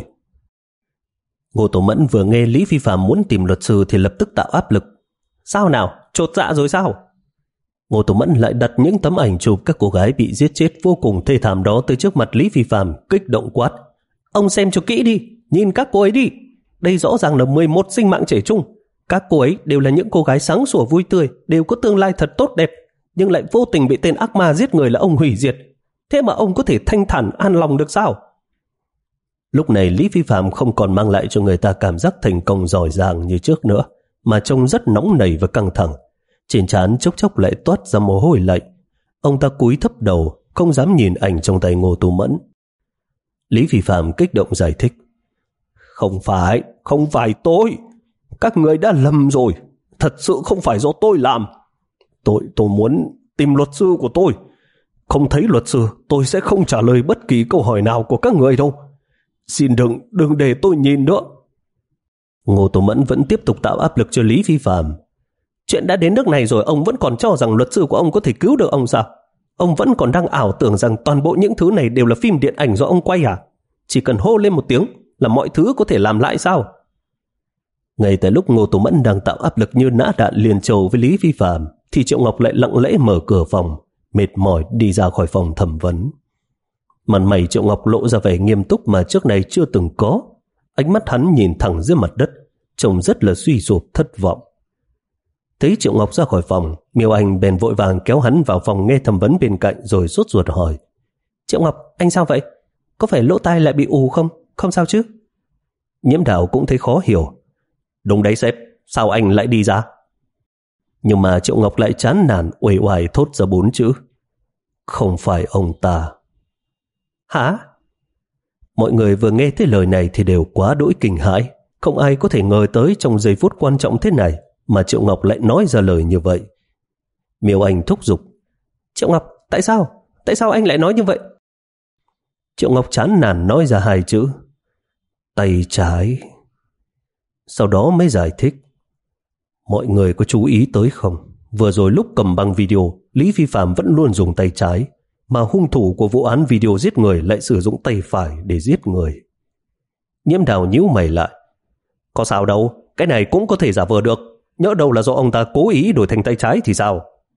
Ngô Tùng Mẫn vừa nghe Lý Phi Phạm muốn tìm luật sư thì lập tức tạo áp lực. Sao nào, chột dạ rồi sao? Ngô Tùng Mẫn lại đặt những tấm ảnh chụp các cô gái bị giết chết vô cùng thê thảm đó tới trước mặt Lý Phi Phạm, kích động quát: Ông xem cho kỹ đi, nhìn các cô ấy đi. Đây rõ ràng là mười một sinh mạng trẻ trung. Các cô ấy đều là những cô gái sáng sủa vui tươi, đều có tương lai thật tốt đẹp, nhưng lại vô tình bị tên ác ma giết người là ông hủy diệt. Thế mà ông có thể thanh thản an lòng được sao? Lúc này Lý Phi Phạm không còn mang lại cho người ta cảm giác thành công giỏi giang như trước nữa, mà trông rất nóng nảy và căng thẳng. Trên trán chốc chốc lại toát ra mồ hôi lạnh. Ông ta cúi thấp đầu, không dám nhìn ảnh trong tay Ngô Tùng Mẫn. Lý Phi Phạm kích động giải thích: Không phải, không phải tôi. Các người đã lầm rồi. Thật sự không phải do tôi làm. Tôi, tôi muốn tìm luật sư của tôi. Không thấy luật sư, tôi sẽ không trả lời bất kỳ câu hỏi nào của các người đâu. Xin đừng, đừng để tôi nhìn nữa. Ngô Tùng Mẫn vẫn tiếp tục tạo áp lực cho Lý Phi Phạm. Chuyện đã đến nước này rồi, ông vẫn còn cho rằng luật sư của ông có thể cứu được ông sao? Ông vẫn còn đang ảo tưởng rằng toàn bộ những thứ này đều là phim điện ảnh do ông quay à? Chỉ cần hô lên một tiếng là mọi thứ có thể làm lại sao? Ngay tại lúc Ngô Tố Mẫn đang tạo áp lực như nã đạn liền châu với Lý Phi Phạm, thì Triệu Ngọc lại lặng lẽ mở cửa phòng, mệt mỏi đi ra khỏi phòng thẩm vấn. Mặt mày Triệu Ngọc lộ ra vẻ nghiêm túc mà trước này chưa từng có. Ánh mắt hắn nhìn thẳng dưới mặt đất, trông rất là suy sụp thất vọng. Thấy Triệu Ngọc ra khỏi phòng, Miêu Anh bèn vội vàng kéo hắn vào phòng nghe thẩm vấn bên cạnh rồi sốt ruột hỏi: Triệu Ngọc, anh sao vậy? Có phải lỗ tai lại bị ù không? Không sao chứ? Nhiễm Đào cũng thấy khó hiểu. Đúng đấy sếp, sao anh lại đi ra? Nhưng mà Triệu Ngọc lại chán nản uể oải thốt ra bốn chữ: Không phải ông ta. Hả? Mọi người vừa nghe thấy lời này thì đều quá đỗi kinh hãi. Không ai có thể ngờ tới trong giây phút quan trọng thế này mà Triệu Ngọc lại nói ra lời như vậy. Miêu Anh thúc giục: Triệu Ngọc, tại sao? Tại sao anh lại nói như vậy? Triệu Ngọc chán nản nói ra hai chữ: Tay trái. Sau đó mới giải thích: Mọi người có chú ý tới không? Vừa rồi lúc cầm băng video, Lý Phi Phạm vẫn luôn dùng tay trái, mà hung thủ của vụ án video giết người lại sử dụng tay phải để giết người. Nhiễm Đào nhíu mày lại: Có sao đâu, cái này cũng có thể giả vờ được. Nhỡ đâu là do ông ta cố ý đổi thành tay trái thì sao?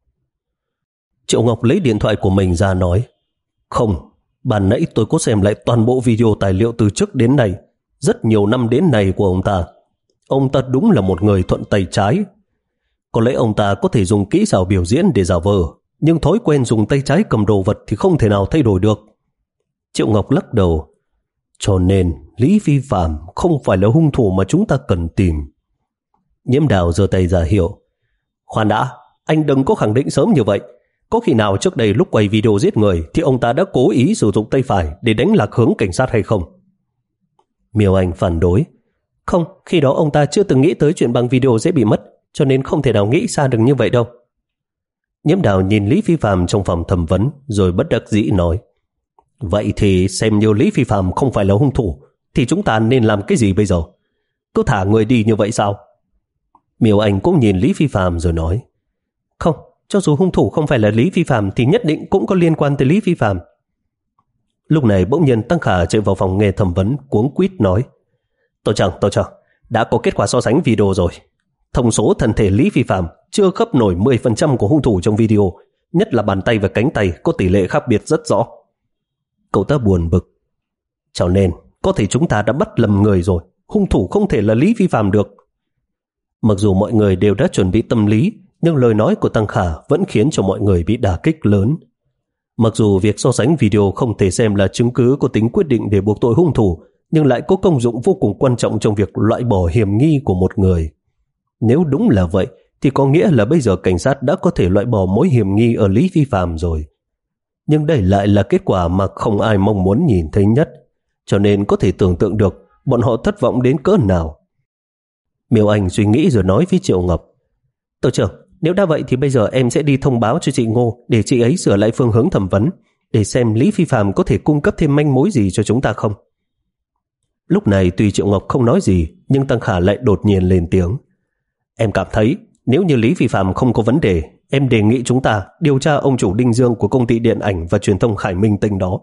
Triệu Ngọc lấy điện thoại của mình ra nói: Không, ban nãy tôi có xem lại toàn bộ video tài liệu từ trước đến nay, rất nhiều năm đến nay của ông ta. Ông ta đúng là một người thuận tay trái. Có lẽ ông ta có thể dùng kỹ xảo biểu diễn để giả vờ, nhưng thói quen dùng tay trái cầm đồ vật thì không thể nào thay đổi được. Triệu Ngọc lắc đầu: Cho nên Lý Phi Phạm không phải là hung thủ mà chúng ta cần tìm. Nhiễm Đào giơ tay ra hiệu: Khoan đã, anh đừng có khẳng định sớm như vậy. Có khi nào trước đây lúc quay video giết người thì ông ta đã cố ý sử dụng tay phải để đánh lạc hướng cảnh sát hay không? Miêu Anh phản đối: Không, khi đó ông ta chưa từng nghĩ tới chuyện băng video dễ bị mất, cho nên không thể nào nghĩ xa được như vậy đâu. Nhiễm Đào nhìn Lý Phi Phạm trong phòng thẩm vấn rồi bất đắc dĩ nói: Vậy thì xem như Lý Phi Phạm không phải là hung thủ thì chúng ta nên làm cái gì bây giờ? Cứ thả người đi như vậy sao? Miêu Anh cũng nhìn Lý Phi Phạm rồi nói: Không, cho dù hung thủ không phải là Lý Phi Phạm thì nhất định cũng có liên quan tới Lý Phi Phạm. Lúc này bỗng nhiên Tăng Khả chạy vào phòng nghe thẩm vấn cuống quýt nói: Tôi chẳng, tôi chẳng, đã có kết quả so sánh video rồi. Thông số thân thể Lý Phi Phạm chưa khớp nổi mười phần trăm của hung thủ trong video, nhất là bàn tay và cánh tay có tỷ lệ khác biệt rất rõ. Cậu ta buồn bực: Cho nên có thể chúng ta đã bắt lầm người rồi, hung thủ không thể là Lý Phi Phạm được. Mặc dù mọi người đều đã chuẩn bị tâm lý, nhưng lời nói của Tăng Khả vẫn khiến cho mọi người bị đả kích lớn. Mặc dù việc so sánh video không thể xem là chứng cứ có tính quyết định để buộc tội hung thủ, nhưng lại có công dụng vô cùng quan trọng trong việc loại bỏ hiểm nghi của một người. Nếu đúng là vậy, thì có nghĩa là bây giờ cảnh sát đã có thể loại bỏ mối hiểm nghi ở Lý Phi Phạm rồi. Nhưng đây lại là kết quả mà không ai mong muốn nhìn thấy nhất, cho nên có thể tưởng tượng được bọn họ thất vọng đến cỡ nào. Miêu Anh suy nghĩ rồi nói với Triệu Ngọc: Tổ trưởng, nếu đã vậy thì bây giờ em sẽ đi thông báo cho chị Ngô để chị ấy sửa lại phương hướng thẩm vấn, để xem Lý Phi Phạm có thể cung cấp thêm manh mối gì cho chúng ta không. Lúc này tuy Triệu Ngọc không nói gì, nhưng Tăng Khả lại đột nhiên lên tiếng: Em cảm thấy nếu như Lý Phi Phạm không có vấn đề, em đề nghị chúng ta điều tra ông chủ Đinh Dương của công ty điện ảnh và truyền thông Khải Minh Tinh đó.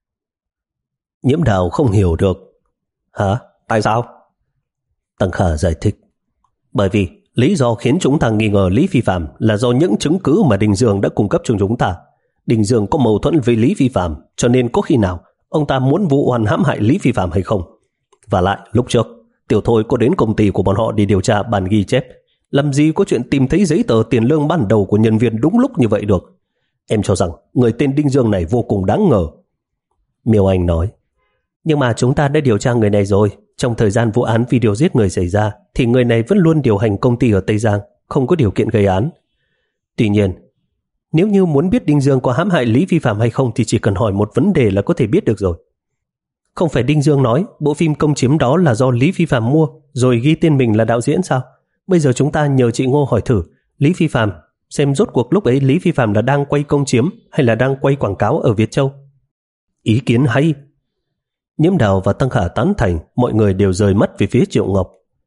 Nhiễm Đào không hiểu được: Hả? Tại sao? Tăng Khả giải thích: Bởi vì lý do khiến chúng ta nghi ngờ Lý Phi Phạm là do những chứng cứ mà Đinh Dương đã cung cấp cho chúng ta. Đinh Dương có mâu thuẫn với Lý Phi Phạm, cho nên có khi nào ông ta muốn vụ oan hãm hại Lý Phi Phạm hay không? Và lại lúc trước Tiểu Thôi có đến công ty của bọn họ để điều tra bản ghi chép, làm gì có chuyện tìm thấy giấy tờ tiền lương ban đầu của nhân viên đúng lúc như vậy được. Em cho rằng người tên Đinh Dương này vô cùng đáng ngờ. Miêu Anh nói: Nhưng mà chúng ta đã điều tra người này rồi. Trong thời gian vụ án video giết người xảy ra thì người này vẫn luôn điều hành công ty ở Tây Giang, không có điều kiện gây án. Tuy nhiên, nếu như muốn biết Đinh Dương có hãm hại Lý Phi Phạm hay không thì chỉ cần hỏi một vấn đề là có thể biết được rồi. Không phải Đinh Dương nói bộ phim Công Chiếm đó là do Lý Phi Phạm mua rồi ghi tên mình là đạo diễn sao? Bây giờ chúng ta nhờ chị Ngô hỏi thử Lý Phi Phạm xem rốt cuộc lúc ấy Lý Phi Phạm là đang quay Công Chiếm hay là đang quay quảng cáo ở Việt Châu. Ý kiến hay. Nhiễm Đào và Tăng Khả tán thành, mọi người đều rời mắt về phía Triệu Ngọc.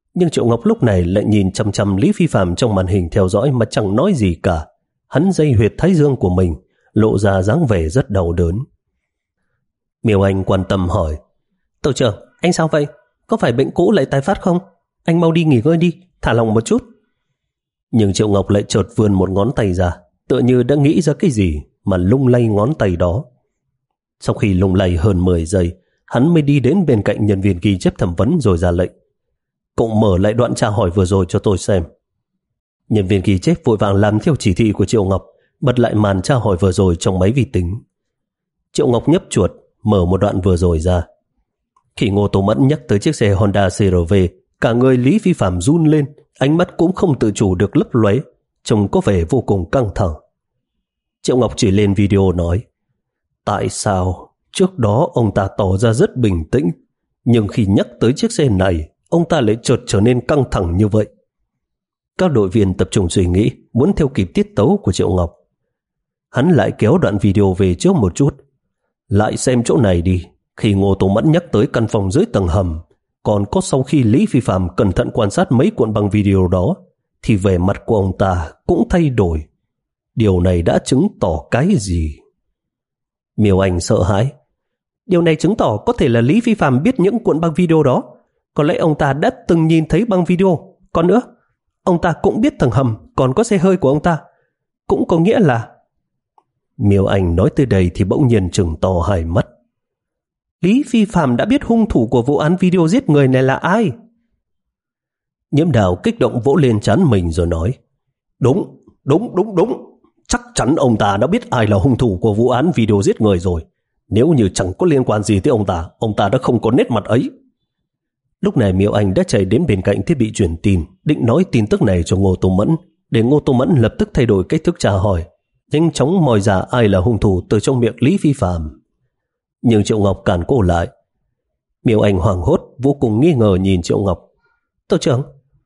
Nhưng Triệu Ngọc lúc này lại nhìn chăm chăm Lý Phi Phạm trong màn hình theo dõi mà chẳng nói gì cả. Hắn dây huyệt thái dương của mình, lộ ra dáng vẻ rất đau đớn. Miêu Anh quan tâm hỏi, tổ trưởng, anh sao vậy? Có phải bệnh cũ lại tái phát không? Anh mau đi nghỉ ngơi đi, thả lòng một chút. Nhưng Triệu Ngọc lại chợt vươn một ngón tay ra, tựa như đã nghĩ ra cái gì mà lung lay ngón tay đó. Sau khi lung lay hơn mười giây, hắn mới đi đến bên cạnh nhân viên ghi chép thẩm vấn rồi ra lệnh, cậu mở lại đoạn tra hỏi vừa rồi cho tôi xem. Nhân viên ghi chép vội vàng làm theo chỉ thị của Triệu Ngọc, bật lại màn tra hỏi vừa rồi trong máy vi tính. Triệu Ngọc nhấp chuột, mở một đoạn vừa rồi ra. Khi Ngô Tô Mẫn nhắc tới chiếc xe Honda xê rờ vê, cả người Lý Phi Phạm run lên, ánh mắt cũng không tự chủ được lấp lóe, trông có vẻ vô cùng căng thẳng. Triệu Ngọc chỉ lên video nói, tại sao trước đó ông ta tỏ ra rất bình tĩnh, nhưng khi nhắc tới chiếc xe này, ông ta lại chợt trở nên căng thẳng như vậy. Các đội viên tập trung suy nghĩ, muốn theo kịp tiết tấu của Triệu Ngọc. Hắn lại kéo đoạn video về trước một chút. Lại xem chỗ này đi, khi Ngô Tô Mẫn nhắc tới căn phòng dưới tầng hầm, còn có sau khi Lý Phi Phạm cẩn thận quan sát mấy cuộn băng video đó, thì vẻ mặt của ông ta cũng thay đổi. Điều này đã chứng tỏ cái gì? Miêu Anh sợ hãi. Điều này chứng tỏ có thể là Lý Phi Phạm biết những cuộn băng video đó. Có lẽ ông ta đã từng nhìn thấy băng video. Còn nữa, ông ta cũng biết tầng hầm còn có xe hơi của ông ta. Cũng có nghĩa là... Miêu Anh nói tới đây thì bỗng nhiên trừng to hai mắt. Lý Phi Phạm đã biết hung thủ của vụ án video giết người này là ai? Nhiễm Đào kích động vỗ lên trán mình rồi nói, Đúng, đúng, đúng, đúng. Chắc chắn ông ta đã biết ai là hung thủ của vụ án video giết người rồi. Nếu như chẳng có liên quan gì tới ông ta, ông ta đã không có nét mặt ấy. Lúc này Miêu Anh đã chạy đến bên cạnh thiết bị truyền tin, định nói tin tức này cho Ngô Tô Mẫn, để Ngô Tô Mẫn lập tức thay đổi cách thức tra hỏi, nhanh chóng moi ra ai là hung thủ từ trong miệng Lý Phi Phạm. Nhưng Triệu Ngọc cản cô lại. Miêu Anh hoảng hốt, vô cùng nghi ngờ nhìn Triệu Ngọc. Tổ trưởng.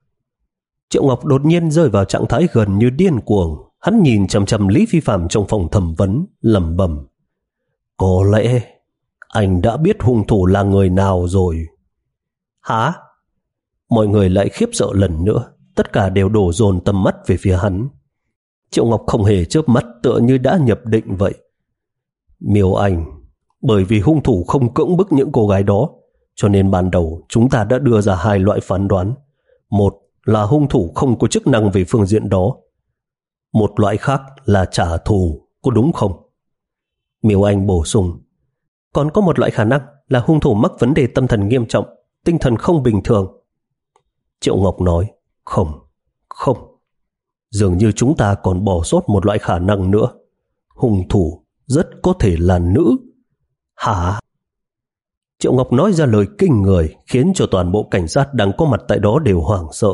Triệu Ngọc đột nhiên rơi vào trạng thái gần như điên cuồng. Hắn nhìn chằm chằm Lý Phi Phạm trong phòng thẩm vấn, lẩm bẩm, có lẽ anh đã biết hung thủ là người nào rồi. Hả? Mọi người lại khiếp sợ lần nữa, tất cả đều đổ dồn tầm mắt về phía hắn. Triệu Ngọc không hề chớp mắt, tựa như đã nhập định vậy. Miêu Anh, bởi vì hung thủ không cưỡng bức những cô gái đó, cho nên ban đầu chúng ta đã đưa ra hai loại phán đoán. Một là hung thủ không có chức năng về phương diện đó. Một loại khác là trả thù, có đúng không? Miêu Anh bổ sung, còn có một loại khả năng là hung thủ mắc vấn đề tâm thần nghiêm trọng, tinh thần không bình thường. Triệu Ngọc nói, không, không. Dường như chúng ta còn bỏ sót một loại khả năng nữa. Hung thủ rất có thể là nữ. Hả? Triệu Ngọc nói ra lời kinh người, khiến cho toàn bộ cảnh sát đang có mặt tại đó đều hoảng sợ.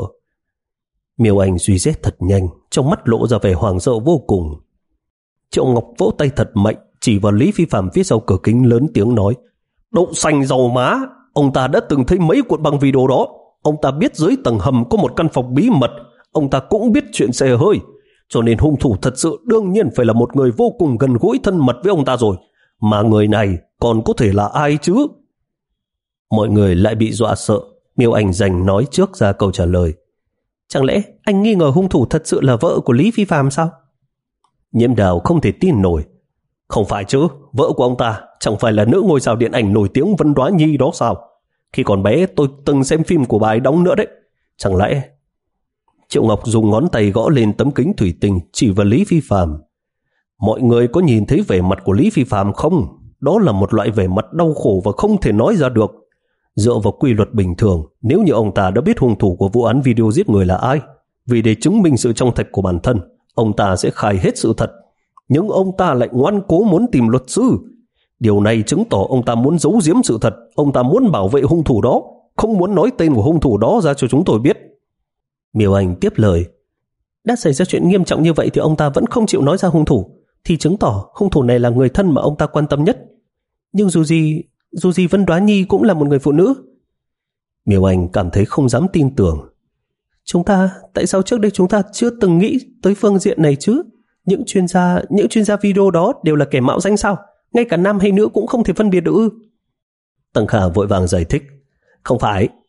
Miêu Anh suy xét thật nhanh, trong mắt lộ ra vẻ hoảng sợ vô cùng. Triệu Ngọc vỗ tay thật mạnh, chỉ vào Lý Phi Phạm phía sau cửa kính lớn tiếng nói, đậu xanh dầu má, ông ta đã từng thấy mấy cuộn băng video đó. Ông ta biết dưới tầng hầm có một căn phòng bí mật. Ông ta cũng biết chuyện xe hơi, cho nên hung thủ thật sự đương nhiên phải là một người vô cùng gần gũi thân mật với ông ta rồi. Mà người này còn có thể là ai chứ? Mọi người lại bị dọa sợ. Miêu Anh giành nói trước ra câu trả lời. Chẳng lẽ anh nghi ngờ hung thủ thật sự là vợ của Lý Phi Phạm sao? Nhiễm Đào không thể tin nổi. Không phải chứ, vợ của ông ta chẳng phải là nữ ngôi sao điện ảnh nổi tiếng Vân Đoá Nhi đó sao? Khi còn bé tôi từng xem phim của bà ấy đóng nữa đấy. Chẳng lẽ... Triệu Ngọc dùng ngón tay gõ lên tấm kính thủy tinh chỉ vào Lý Phi Phạm. Mọi người có nhìn thấy vẻ mặt của Lý Phi Phạm không? Đó là một loại vẻ mặt đau khổ và không thể nói ra được. Dựa vào quy luật bình thường, nếu như ông ta đã biết hung thủ của vụ án video giết người là ai, vì để chứng minh sự trong sạch của bản thân, ông ta sẽ khai hết sự thật. Nhưng ông ta lại ngoan cố muốn tìm luật sư. Điều này chứng tỏ ông ta muốn giấu giếm sự thật. Ông ta muốn bảo vệ hung thủ đó, không muốn nói tên của hung thủ đó ra cho chúng tôi biết. Miêu Anh tiếp lời, đã xảy ra chuyện nghiêm trọng như vậy thì ông ta vẫn không chịu nói ra hung thủ, thì chứng tỏ hung thủ này là người thân mà ông ta quan tâm nhất. Nhưng dù gì, dù gì Vân Đoá Nhi cũng là một người phụ nữ. Miêu Anh cảm thấy không dám tin tưởng. Chúng ta, tại sao trước đây chúng ta chưa từng nghĩ tới phương diện này chứ? Những chuyên gia, những chuyên gia video đó đều là kẻ mạo danh sao? Ngay cả nam hay nữ cũng không thể phân biệt được ư? Tằng Khả vội vàng giải thích. Không phải,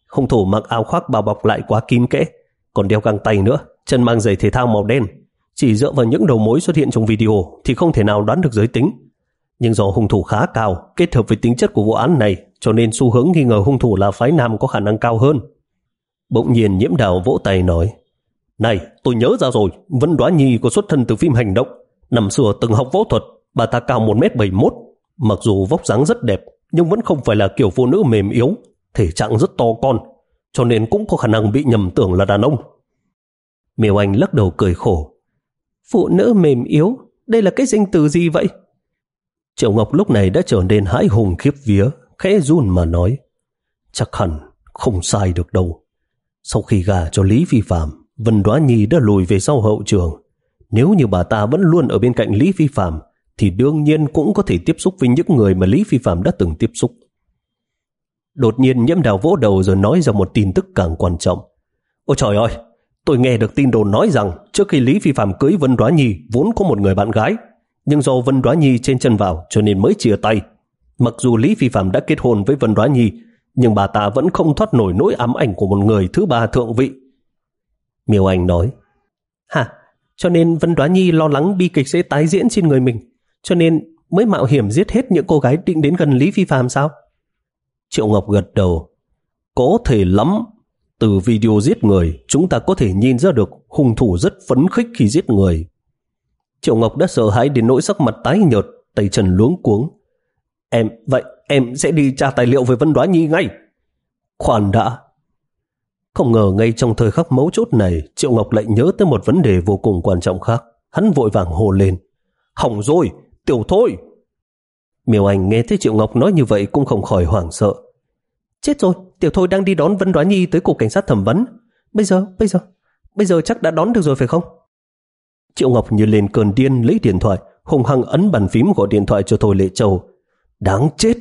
hung thủ mặc áo khoác bao bọc lại quá kín kẽ, còn đeo găng tay nữa, chân mang giày thể thao màu đen. Chỉ dựa vào những đầu mối xuất hiện trong video thì không thể nào đoán được giới tính. Nhưng do hung thủ khá cao, kết hợp với tính chất của vụ án này, cho nên xu hướng nghi ngờ hung thủ là phái nam có khả năng cao hơn. Bỗng nhiên Nhiễm Đào vỗ tay nói: Này, tôi nhớ ra rồi, Vân Đoá Nhi có xuất thân từ phim hành động. Năm xưa từng học võ thuật, bà ta cao một mét bảy mươi mốt. Mặc dù vóc dáng rất đẹp, nhưng vẫn không phải là kiểu phụ nữ mềm yếu, thể trạng rất to con, cho nên cũng có khả năng bị nhầm tưởng là đàn ông. Miêu Anh lắc đầu cười khổ: Phụ nữ mềm yếu, đây là cái danh từ gì vậy? Triệu Ngọc lúc này đã trở nên hãi hùng khiếp vía, khẽ run mà nói: Chắc hẳn không sai được đâu. Sau khi gả cho Lý Phi Phạm, Vân Đoá Nhi đã lùi về sau hậu trường. Nếu như bà ta vẫn luôn ở bên cạnh Lý Phi Phạm thì đương nhiên cũng có thể tiếp xúc với những người mà Lý Phi Phạm đã từng tiếp xúc. Đột nhiên Nhiễm Đào vỗ đầu rồi nói ra một tin tức càng quan trọng. Ôi trời ơi, tôi nghe được tin đồn nói rằng trước khi Lý Phi Phạm cưới Vân Đoá Nhi vốn có một người bạn gái, nhưng do Vân Đoá Nhi trên chân vào cho nên mới chia tay. Mặc dù Lý Phi Phạm đã kết hôn với Vân Đoá Nhi, nhưng bà ta vẫn không thoát nổi nỗi ám ảnh của một người thứ ba thượng vị. Miêu Anh nói: Hả? Cho nên Vân Đoá Nhi lo lắng bi kịch sẽ tái diễn trên người mình, cho nên mới mạo hiểm giết hết những cô gái định đến gần Lý Phi Phạm sao? Triệu Ngọc gật đầu: Có thể lắm. Từ video giết người, chúng ta có thể nhìn ra được hung thủ rất phấn khích khi giết người. Triệu Ngọc đã sợ hãi đến nỗi sắc mặt tái nhợt, tay chân luống cuống. Em, vậy em sẽ đi tra tài liệu về Vân Đoá Nhi ngay. Khoan đã. Không ngờ ngay trong thời khắc mấu chốt này, Triệu Ngọc lại nhớ tới một vấn đề vô cùng quan trọng khác. Hắn vội vàng hô lên: Hỏng rồi, Tiểu Thôi! Miêu Anh nghe thấy Triệu Ngọc nói như vậy cũng không khỏi hoảng sợ. Chết rồi, Tiểu Thôi đang đi đón Vân Đoá Nhi tới cục cảnh sát thẩm vấn. Bây giờ, bây giờ, bây giờ chắc đã đón được rồi phải không? Triệu Ngọc như lên cơn điên lấy điện thoại, hùng hăng ấn bàn phím gọi điện thoại cho Thôi Lệ Châu. Đáng chết!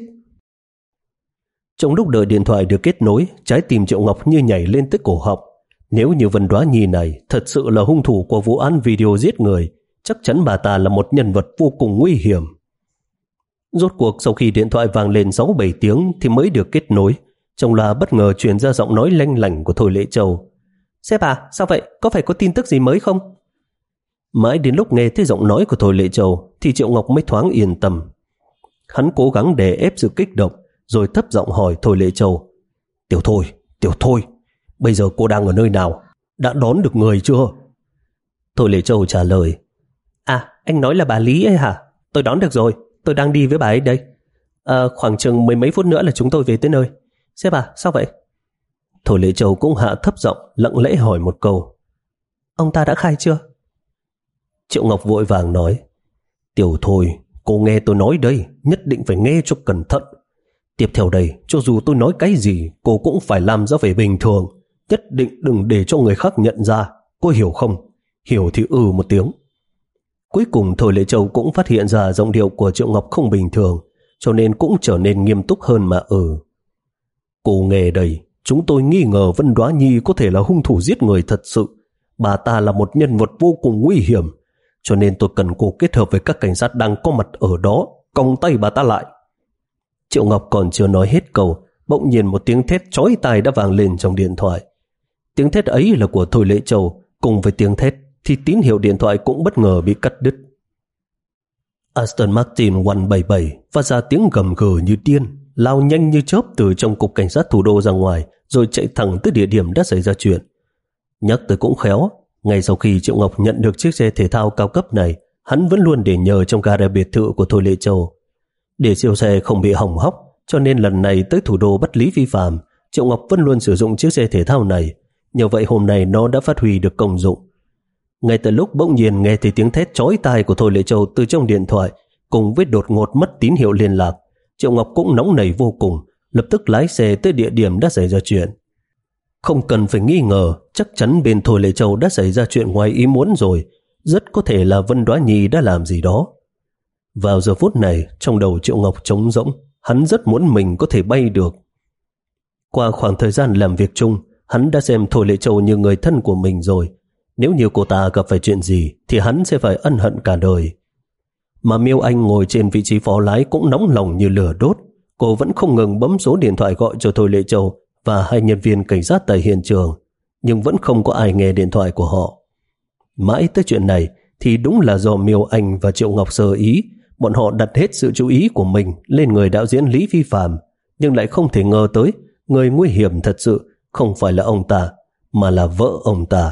Trong lúc đợi điện thoại được kết nối, trái tim Triệu Ngọc như nhảy lên tới cổ họng. Nếu như Vân Đoá Nhi này thật sự là hung thủ của vụ án video giết người, chắc chắn bà ta là một nhân vật vô cùng nguy hiểm. Rốt cuộc sau khi điện thoại vang lên sáu bảy tiếng thì mới được kết nối. Trong loa bất ngờ truyền ra giọng nói lanh lảnh của Thôi Lệ Châu. Sếp à, sao vậy? Có phải có tin tức gì mới không? Mãi đến lúc nghe thấy giọng nói của Thôi Lệ Châu thì Triệu Ngọc mới thoáng yên tâm. Hắn cố gắng đè ép sự kích động rồi thấp giọng hỏi Thôi Lệ Châu: Tiểu Thôi, Tiểu Thôi, bây giờ cô đang ở nơi nào? Đã đón được người chưa? Thôi Lệ Châu trả lời: À, anh nói là bà Lý ấy hả? Tôi đón được rồi, tôi đang đi với bà ấy đây. À, khoảng chừng mấy mấy phút nữa là chúng tôi về tới nơi. Sếp à, sao vậy? Thôi Lệ Châu cũng hạ thấp giọng lặng lẽ hỏi một câu: Ông ta đã khai chưa? Triệu Ngọc vội vàng nói: Tiểu Thôi, cô nghe tôi nói đây, nhất định phải nghe cho cẩn thận. Tiếp theo đây, cho dù tôi nói cái gì, cô cũng phải làm ra vẻ bình thường. Nhất định đừng để cho người khác nhận ra. Cô hiểu không? Hiểu thì ừ một tiếng. Cuối cùng Thôi Lệ Châu cũng phát hiện ra giọng điệu của Triệu Ngọc không bình thường, cho nên cũng trở nên nghiêm túc hơn mà ừ. Cô nghe đây, chúng tôi nghi ngờ Vân Đoá Nhi có thể là hung thủ giết người thật sự. Bà ta là một nhân vật vô cùng nguy hiểm, cho nên tôi cần cô kết hợp với các cảnh sát đang có mặt ở đó, còng tay bà ta lại. Triệu Ngọc còn chưa nói hết câu, bỗng nhiên một tiếng thét chói tai đã vang lên trong điện thoại. Tiếng thét ấy là của Thôi Lệ Châu, cùng với tiếng thét thì tín hiệu điện thoại cũng bất ngờ bị cắt đứt. Aston Martin một bảy bảy phát ra tiếng gầm gừ như điên, lao nhanh như chớp từ trong cục cảnh sát thủ đô ra ngoài, rồi chạy thẳng tới địa điểm đã xảy ra chuyện. Nhắc tới cũng khéo, ngay sau khi Triệu Ngọc nhận được chiếc xe thể thao cao cấp này, hắn vẫn luôn để nhờ trong gara biệt thự của Thôi Lệ Châu. Để siêu xe không bị hỏng hóc, cho nên lần này tới thủ đô bắt Lý Phi Phạm, Triệu Ngọc vẫn luôn sử dụng chiếc xe thể thao này. Nhờ vậy hôm nay nó đã phát huy được công dụng. Ngay từ lúc bỗng nhiên nghe thấy tiếng thét chói tai của Thôi Lệ Châu từ trong điện thoại, cùng với đột ngột mất tín hiệu liên lạc, Triệu Ngọc cũng nóng nảy vô cùng, lập tức lái xe tới địa điểm đã xảy ra chuyện. Không cần phải nghi ngờ, chắc chắn bên Thôi Lệ Châu đã xảy ra chuyện ngoài ý muốn rồi, rất có thể là Vân Đoá Nhi đã làm gì đó. Vào giờ phút này, trong đầu Triệu Ngọc trống rỗng, hắn rất muốn mình có thể bay được. Qua khoảng thời gian làm việc chung, hắn đã xem Thôi Lệ Châu như người thân của mình rồi. Nếu như cô ta gặp phải chuyện gì thì hắn sẽ phải ân hận cả đời. Mà Miêu Anh ngồi trên vị trí phó lái cũng nóng lòng như lửa đốt. Cô vẫn không ngừng bấm số điện thoại gọi cho Thôi Lệ Châu và hai nhân viên cảnh sát tại hiện trường, nhưng vẫn không có ai nghe điện thoại của họ. Mãi tới chuyện này thì đúng là do Miêu Anh và Triệu Ngọc sơ ý, bọn họ đặt hết sự chú ý của mình lên người đạo diễn Lý Phi Phạm, nhưng lại không thể ngờ tới người nguy hiểm thật sự không phải là ông ta, mà là vợ ông ta.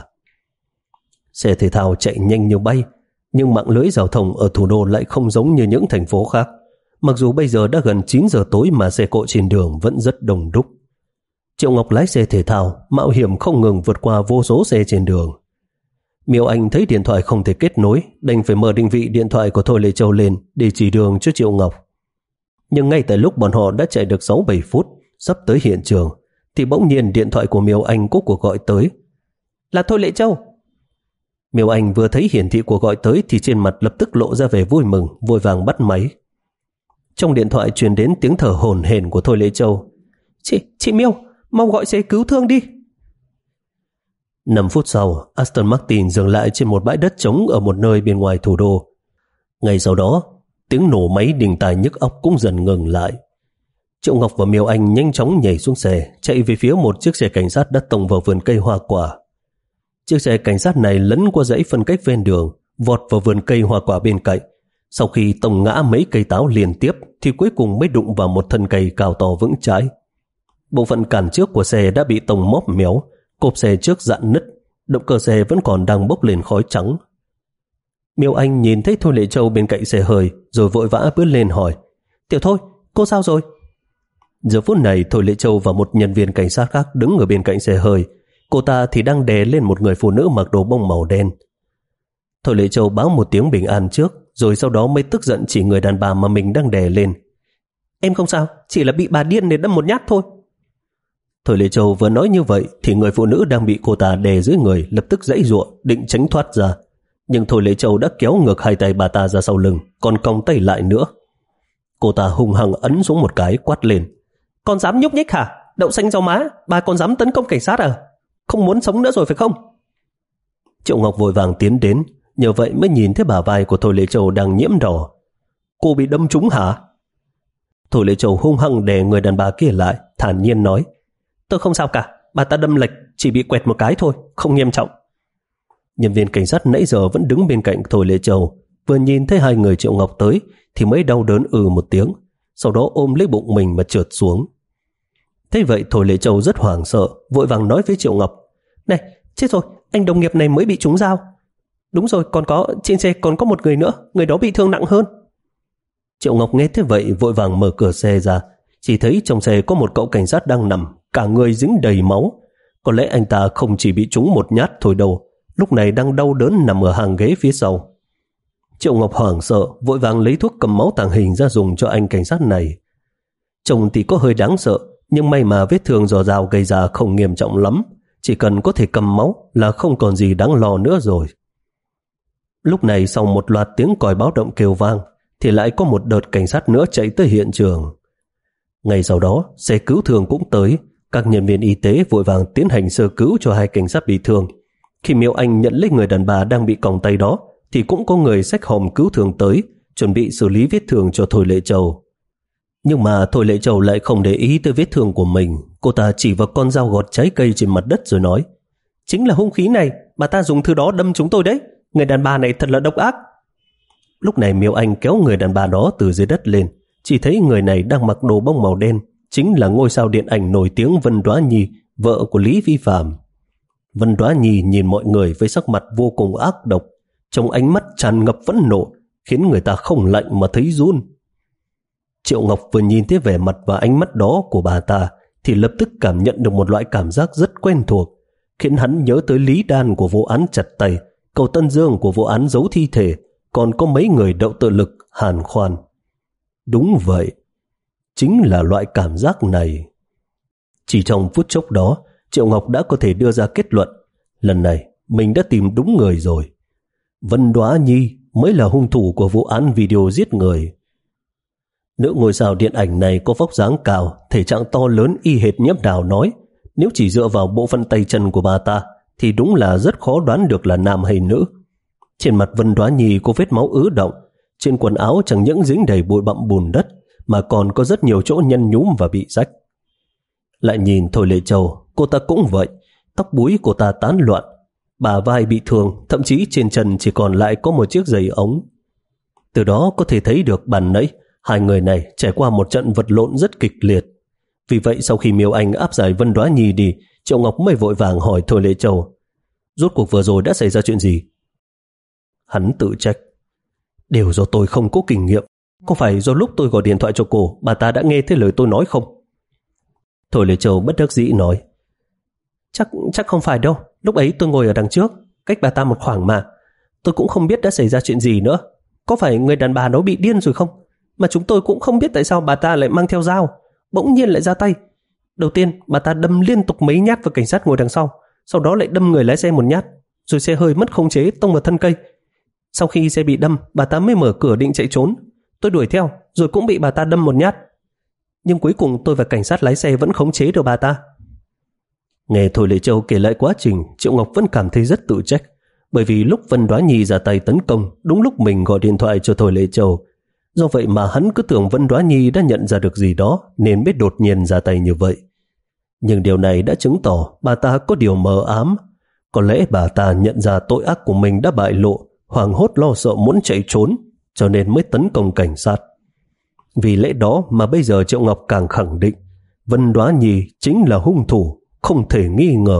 Xe thể thao chạy nhanh như bay, nhưng mạng lưới giao thông ở thủ đô lại không giống như những thành phố khác. Mặc dù bây giờ đã gần chín giờ tối mà xe cộ trên đường vẫn rất đông đúc. Triệu Ngọc lái xe thể thao, mạo hiểm không ngừng vượt qua vô số xe trên đường. Miêu Anh thấy điện thoại không thể kết nối, đành phải mở định vị điện thoại của Thôi Lệ Châu lên để chỉ đường cho Triệu Ngọc. Nhưng ngay tại lúc bọn họ đã chạy được sáu bảy phút, sắp tới hiện trường, thì bỗng nhiên điện thoại của Miêu Anh có cuộc gọi tới. Là Thôi Lệ Châu. Miêu Anh vừa thấy hiển thị cuộc gọi tới thì trên mặt lập tức lộ ra vẻ vui mừng, vội vàng bắt máy. Trong điện thoại truyền đến tiếng thở hổn hển của Thôi Lệ Châu. Chị, chị Miêu, mau gọi xe cứu thương đi. Năm phút sau, Aston Martin dừng lại trên một bãi đất trống ở một nơi bên ngoài thủ đô. Ngay sau đó, tiếng nổ máy đình tài nhức óc cũng dần ngừng lại. Triệu Ngọc và Miêu Anh nhanh chóng nhảy xuống xe, chạy về phía một chiếc xe cảnh sát đã tông vào vườn cây hoa quả. Chiếc xe cảnh sát này lấn qua dãy phân cách ven đường, vọt vào vườn cây hoa quả bên cạnh. Sau khi tông ngã mấy cây táo liên tiếp thì cuối cùng mới đụng vào một thân cây cao to vững chãi. Bộ phận cản trước của xe đã bị tông móp méo, cốp xe trước dạn nứt, động cơ xe vẫn còn đang bốc lên khói trắng. Miêu Anh nhìn thấy Thôi Lệ Châu bên cạnh xe hơi rồi vội vã bước lên hỏi: Tiểu Thôi, cô sao rồi? Giờ phút này Thôi Lệ Châu và một nhân viên cảnh sát khác đứng ở bên cạnh xe hơi. Cô ta thì đang đè lên một người phụ nữ mặc đồ bông màu đen. Thôi Lệ Châu báo một tiếng bình an trước, rồi sau đó mới tức giận chỉ người đàn bà mà mình đang đè lên. Em không sao, chỉ là bị bà điên nên đâm một nhát thôi. Thôi Lệ Châu vừa nói như vậy thì người phụ nữ đang bị cô ta đè dưới người lập tức giãy giụa định tránh thoát ra. Nhưng Thôi Lệ Châu đã kéo ngược hai tay bà ta ra sau lưng, còn cong tay lại nữa. Cô ta hung hăng ấn xuống một cái, quát lên: Con dám nhúc nhích hả? Đậu xanh rau má, bà còn dám tấn công cảnh sát à? Không muốn sống nữa rồi phải không? Triệu Ngọc vội vàng tiến đến, nhờ vậy mới nhìn thấy bả vai của Thôi Lệ Châu đang nhiễm đỏ. Cô bị đâm trúng hả? Thôi Lệ Châu hung hăng đè người đàn bà kia lại, thản nhiên nói: Tôi không sao cả, bà ta đâm lệch, chỉ bị quẹt một cái thôi, không nghiêm trọng. Nhân viên cảnh sát nãy giờ vẫn đứng bên cạnh Thôi Lệ Châu, vừa nhìn thấy hai người Triệu Ngọc tới thì mới đau đớn ừ một tiếng, sau đó ôm lấy bụng mình mà trượt xuống. Thế vậy Thôi Lệ Châu rất hoảng sợ, vội vàng nói với Triệu Ngọc: Này, chết rồi, anh đồng nghiệp này mới bị trúng dao. Đúng rồi, còn có, trên xe còn có một người nữa, người đó bị thương nặng hơn. Triệu Ngọc nghe thế vậy vội vàng mở cửa xe ra, chỉ thấy trong xe có một cậu cảnh sát đang nằm, cả người dính đầy máu. Có lẽ anh ta không chỉ bị trúng một nhát thôi đâu, lúc này đang đau đớn nằm ở hàng ghế phía sau. Triệu Ngọc hoảng sợ, vội vàng lấy thuốc cầm máu tàng hình ra dùng cho anh cảnh sát này. Trông thì có hơi đáng sợ, nhưng may mà vết thương do dao gây ra không nghiêm trọng lắm, chỉ cần có thể cầm máu là không còn gì đáng lo nữa rồi. Lúc này sau một loạt tiếng còi báo động kêu vang thì lại có một đợt cảnh sát nữa chạy tới hiện trường. Ngay sau đó xe cứu thương cũng tới, các nhân viên y tế vội vàng tiến hành sơ cứu cho hai cảnh sát bị thương. Khi Miêu Anh nhận lấy người đàn bà đang bị còng tay đó thì cũng có người xách hòm cứu thương tới, chuẩn bị xử lý vết thương cho Thôi Lệ Châu. Nhưng mà Thôi Lệ Châu lại không để ý tới vết thương của mình. Cô ta chỉ vào con dao gọt trái cây trên mặt đất rồi nói: Chính là hung khí này, bà ta dùng thứ đó đâm chúng tôi đấy. Người đàn bà này thật là độc ác. Lúc này Miêu Anh kéo người đàn bà đó từ dưới đất lên, chỉ thấy người này đang mặc đồ bông màu đen, chính là ngôi sao điện ảnh nổi tiếng Vân Đoá Nhi, vợ của Lý Phi Phạm. Vân Đoá Nhi nhìn mọi người với sắc mặt vô cùng ác độc, trong ánh mắt tràn ngập phẫn nộ, khiến người ta không lạnh mà thấy run. Triệu Ngọc vừa nhìn thấy vẻ mặt và ánh mắt đó của bà ta thì lập tức cảm nhận được một loại cảm giác rất quen thuộc, khiến hắn nhớ tới Lý Đan của vụ án chặt tay, Cầu Tân Dương của vụ án giấu thi thể, còn có mấy người đậu tự lực, Hàn Khoan. Đúng vậy, chính là loại cảm giác này. Chỉ trong phút chốc đó, Triệu Ngọc đã có thể đưa ra kết luận, lần này mình đã tìm đúng người rồi. Vân Đoá Nhi mới là hung thủ của vụ án video giết người. Nữ ngôi sao điện ảnh này có vóc dáng cao, thể trạng to lớn y hệt Nhiếp Đào nói, nếu chỉ dựa vào bộ phận tay chân của bà ta thì đúng là rất khó đoán được là nam hay nữ. Trên mặt Vân Đoá Nhi có vết máu ứ động, trên quần áo chẳng những dính đầy bụi bặm bùn đất mà còn có rất nhiều chỗ nhăn nhúm và bị rách. Lại nhìn Thôi Lệ Châu, cô ta cũng vậy, tóc búi cô ta tán loạn, bả vai bị thương, thậm chí trên chân chỉ còn lại có một chiếc giày ống. Từ đó có thể thấy được ban nãy hai người này trải qua một trận vật lộn rất kịch liệt. Vì vậy sau khi Miêu Anh áp giải Vân Đoá Nhi đi, Triệu Ngọc mới vội vàng hỏi Thôi Lệ Châu, rốt cuộc vừa rồi đã xảy ra chuyện gì? Hắn tự trách, đều do tôi không có kinh nghiệm. Có phải do lúc tôi gọi điện thoại cho cô, bà ta đã nghe thấy lời tôi nói không? Thôi Lệ Châu bất đắc dĩ nói, Chắc chắc không phải đâu. Lúc ấy tôi ngồi ở đằng trước, cách bà ta một khoảng mà. Tôi cũng không biết đã xảy ra chuyện gì nữa. Có phải người đàn bà đó bị điên rồi không? Mà chúng tôi cũng không biết tại sao bà ta lại mang theo dao, bỗng nhiên lại ra tay. Đầu tiên bà ta đâm liên tục mấy nhát vào cảnh sát ngồi đằng sau, sau đó lại đâm người lái xe một nhát, rồi xe hơi mất khống chế tông vào thân cây. Sau khi xe bị đâm, bà ta mới mở cửa định chạy trốn. Tôi đuổi theo, rồi cũng bị bà ta đâm một nhát. Nhưng cuối cùng tôi và cảnh sát lái xe vẫn khống chế được bà ta. Nghe Thôi Lệ Châu kể lại quá trình, Triệu Ngọc vẫn cảm thấy rất tự trách, bởi vì lúc Vân Đoá Nhi ra tay tấn công, đúng lúc mình gọi điện thoại cho Thôi Lệ Châu. Do vậy mà hắn cứ tưởng Vân Đoá Nhi đã nhận ra được gì đó nên mới đột nhiên ra tay như vậy. Nhưng điều này đã chứng tỏ bà ta có điều mờ ám. Có lẽ bà ta nhận ra tội ác của mình đã bại lộ, hoảng hốt lo sợ muốn chạy trốn, cho nên mới tấn công cảnh sát. Vì lẽ đó mà bây giờ Triệu Ngọc càng khẳng định Vân Đoá Nhi chính là hung thủ, không thể nghi ngờ.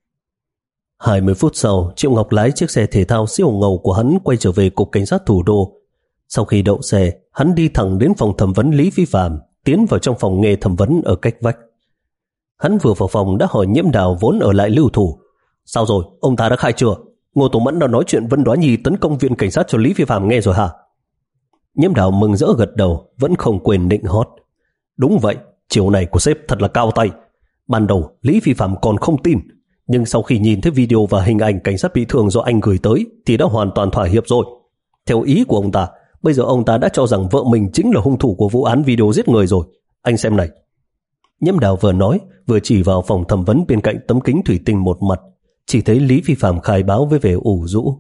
hai mươi phút sau, Triệu Ngọc lái chiếc xe thể thao siêu ngầu của hắn quay trở về cục cảnh sát thủ đô. Sau khi đậu xe, hắn đi thẳng đến phòng thẩm vấn Lý Phi Phạm, tiến vào trong phòng nghe thẩm vấn ở cách vách. Hắn vừa vào phòng đã hỏi Nhiễm Đào vốn ở lại lưu thủ, sao rồi, ông ta đã khai chưa? Ngô Tổ Mẫn đã nói chuyện Vân Đoá Nhi tấn công viện cảnh sát cho Lý Phi Phạm nghe rồi hả? Nhiễm Đào mừng rỡ gật đầu, vẫn không quên nịnh hót. Đúng vậy, chiều này của sếp thật là cao tay. Ban đầu Lý Phi Phạm còn không tin, nhưng sau khi nhìn thấy video và hình ảnh cảnh sát bị thương do anh gửi tới thì đã hoàn toàn thỏa hiệp rồi. Theo ý của ông ta, bây giờ ông ta đã cho rằng vợ mình chính là hung thủ của vụ án video giết người rồi. Anh xem này. Nhiễm Đào vừa nói vừa chỉ vào phòng thẩm vấn bên cạnh tấm kính thủy tinh một mặt, chỉ thấy Lý Phi Phạm khai báo với vẻ ủ rũ.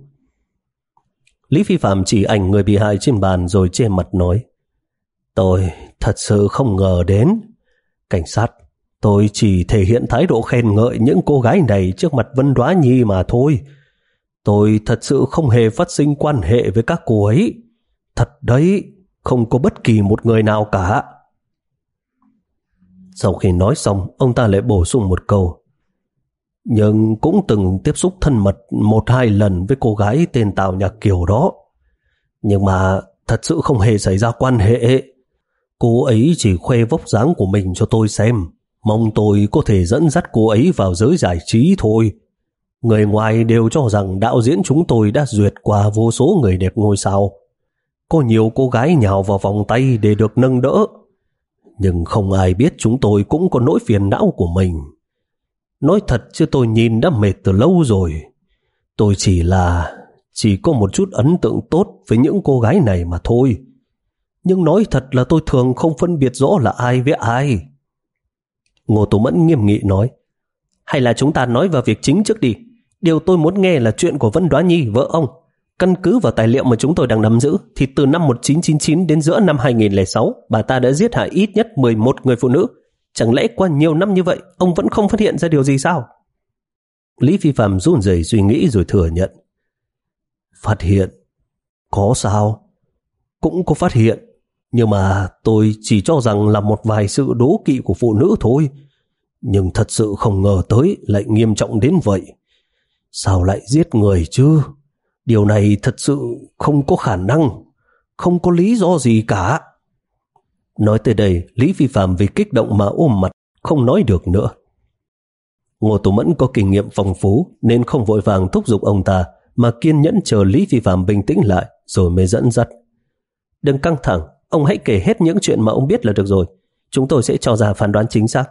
Lý Phi Phạm chỉ ảnh người bị hại trên bàn rồi che mặt nói, tôi thật sự không ngờ đến. Cảnh sát, tôi chỉ thể hiện thái độ khen ngợi những cô gái này trước mặt Vân Đoá Nhi mà thôi. Tôi thật sự không hề phát sinh quan hệ với các cô ấy. Thật đấy, không có bất kỳ một người nào cả. Sau khi nói xong, ông ta lại bổ sung một câu, nhưng cũng từng tiếp xúc thân mật một hai lần với cô gái tên Tào Nhạc Kiều đó. Nhưng mà thật sự không hề xảy ra quan hệ. Cô ấy chỉ khoe vóc dáng của mình cho tôi xem, mong tôi có thể dẫn dắt cô ấy vào giới giải trí thôi. Người ngoài đều cho rằng đạo diễn chúng tôi đã duyệt qua vô số người đẹp ngôi sao. Có nhiều cô gái nhào vào vòng tay để được nâng đỡ. Nhưng không ai biết chúng tôi cũng có nỗi phiền não của mình. Nói thật chứ tôi nhìn đã mệt từ lâu rồi. Tôi chỉ là chỉ có một chút ấn tượng tốt với những cô gái này mà thôi. Nhưng nói thật là tôi thường không phân biệt rõ là ai với ai. Ngô Tổ Mẫn nghiêm nghị nói, hay là chúng ta nói vào việc chính trước đi. Điều tôi muốn nghe là chuyện của Vân Đoá Nhi, vợ ông. Căn cứ vào tài liệu mà chúng tôi đang nắm giữ thì từ năm một nghìn chín trăm chín mươi chín đến giữa năm hai nghìn lẻ sáu, bà ta đã giết hại ít nhất mười một người phụ nữ. Chẳng lẽ qua nhiều năm như vậy ông vẫn không phát hiện ra điều gì sao? Lý Phi Phạm run rẩy suy nghĩ rồi thừa nhận, phát hiện? Có sao? Cũng có phát hiện, nhưng mà tôi chỉ cho rằng là một vài sự đố kỵ của phụ nữ thôi. Nhưng thật sự không ngờ tới lại nghiêm trọng đến vậy. Sao lại giết người chứ? Điều này thật sự không có khả năng, không có lý do gì cả. Nói tới đây, Lý Phi Phạm vì kích động mà ôm mặt, không nói được nữa. Ngô Tổ Mẫn có kinh nghiệm phong phú nên không vội vàng thúc giục ông ta, mà kiên nhẫn chờ Lý Phi Phạm bình tĩnh lại rồi mới dẫn dắt. Đừng căng thẳng, ông hãy kể hết những chuyện mà ông biết là được rồi. Chúng tôi sẽ cho ra phán đoán chính xác.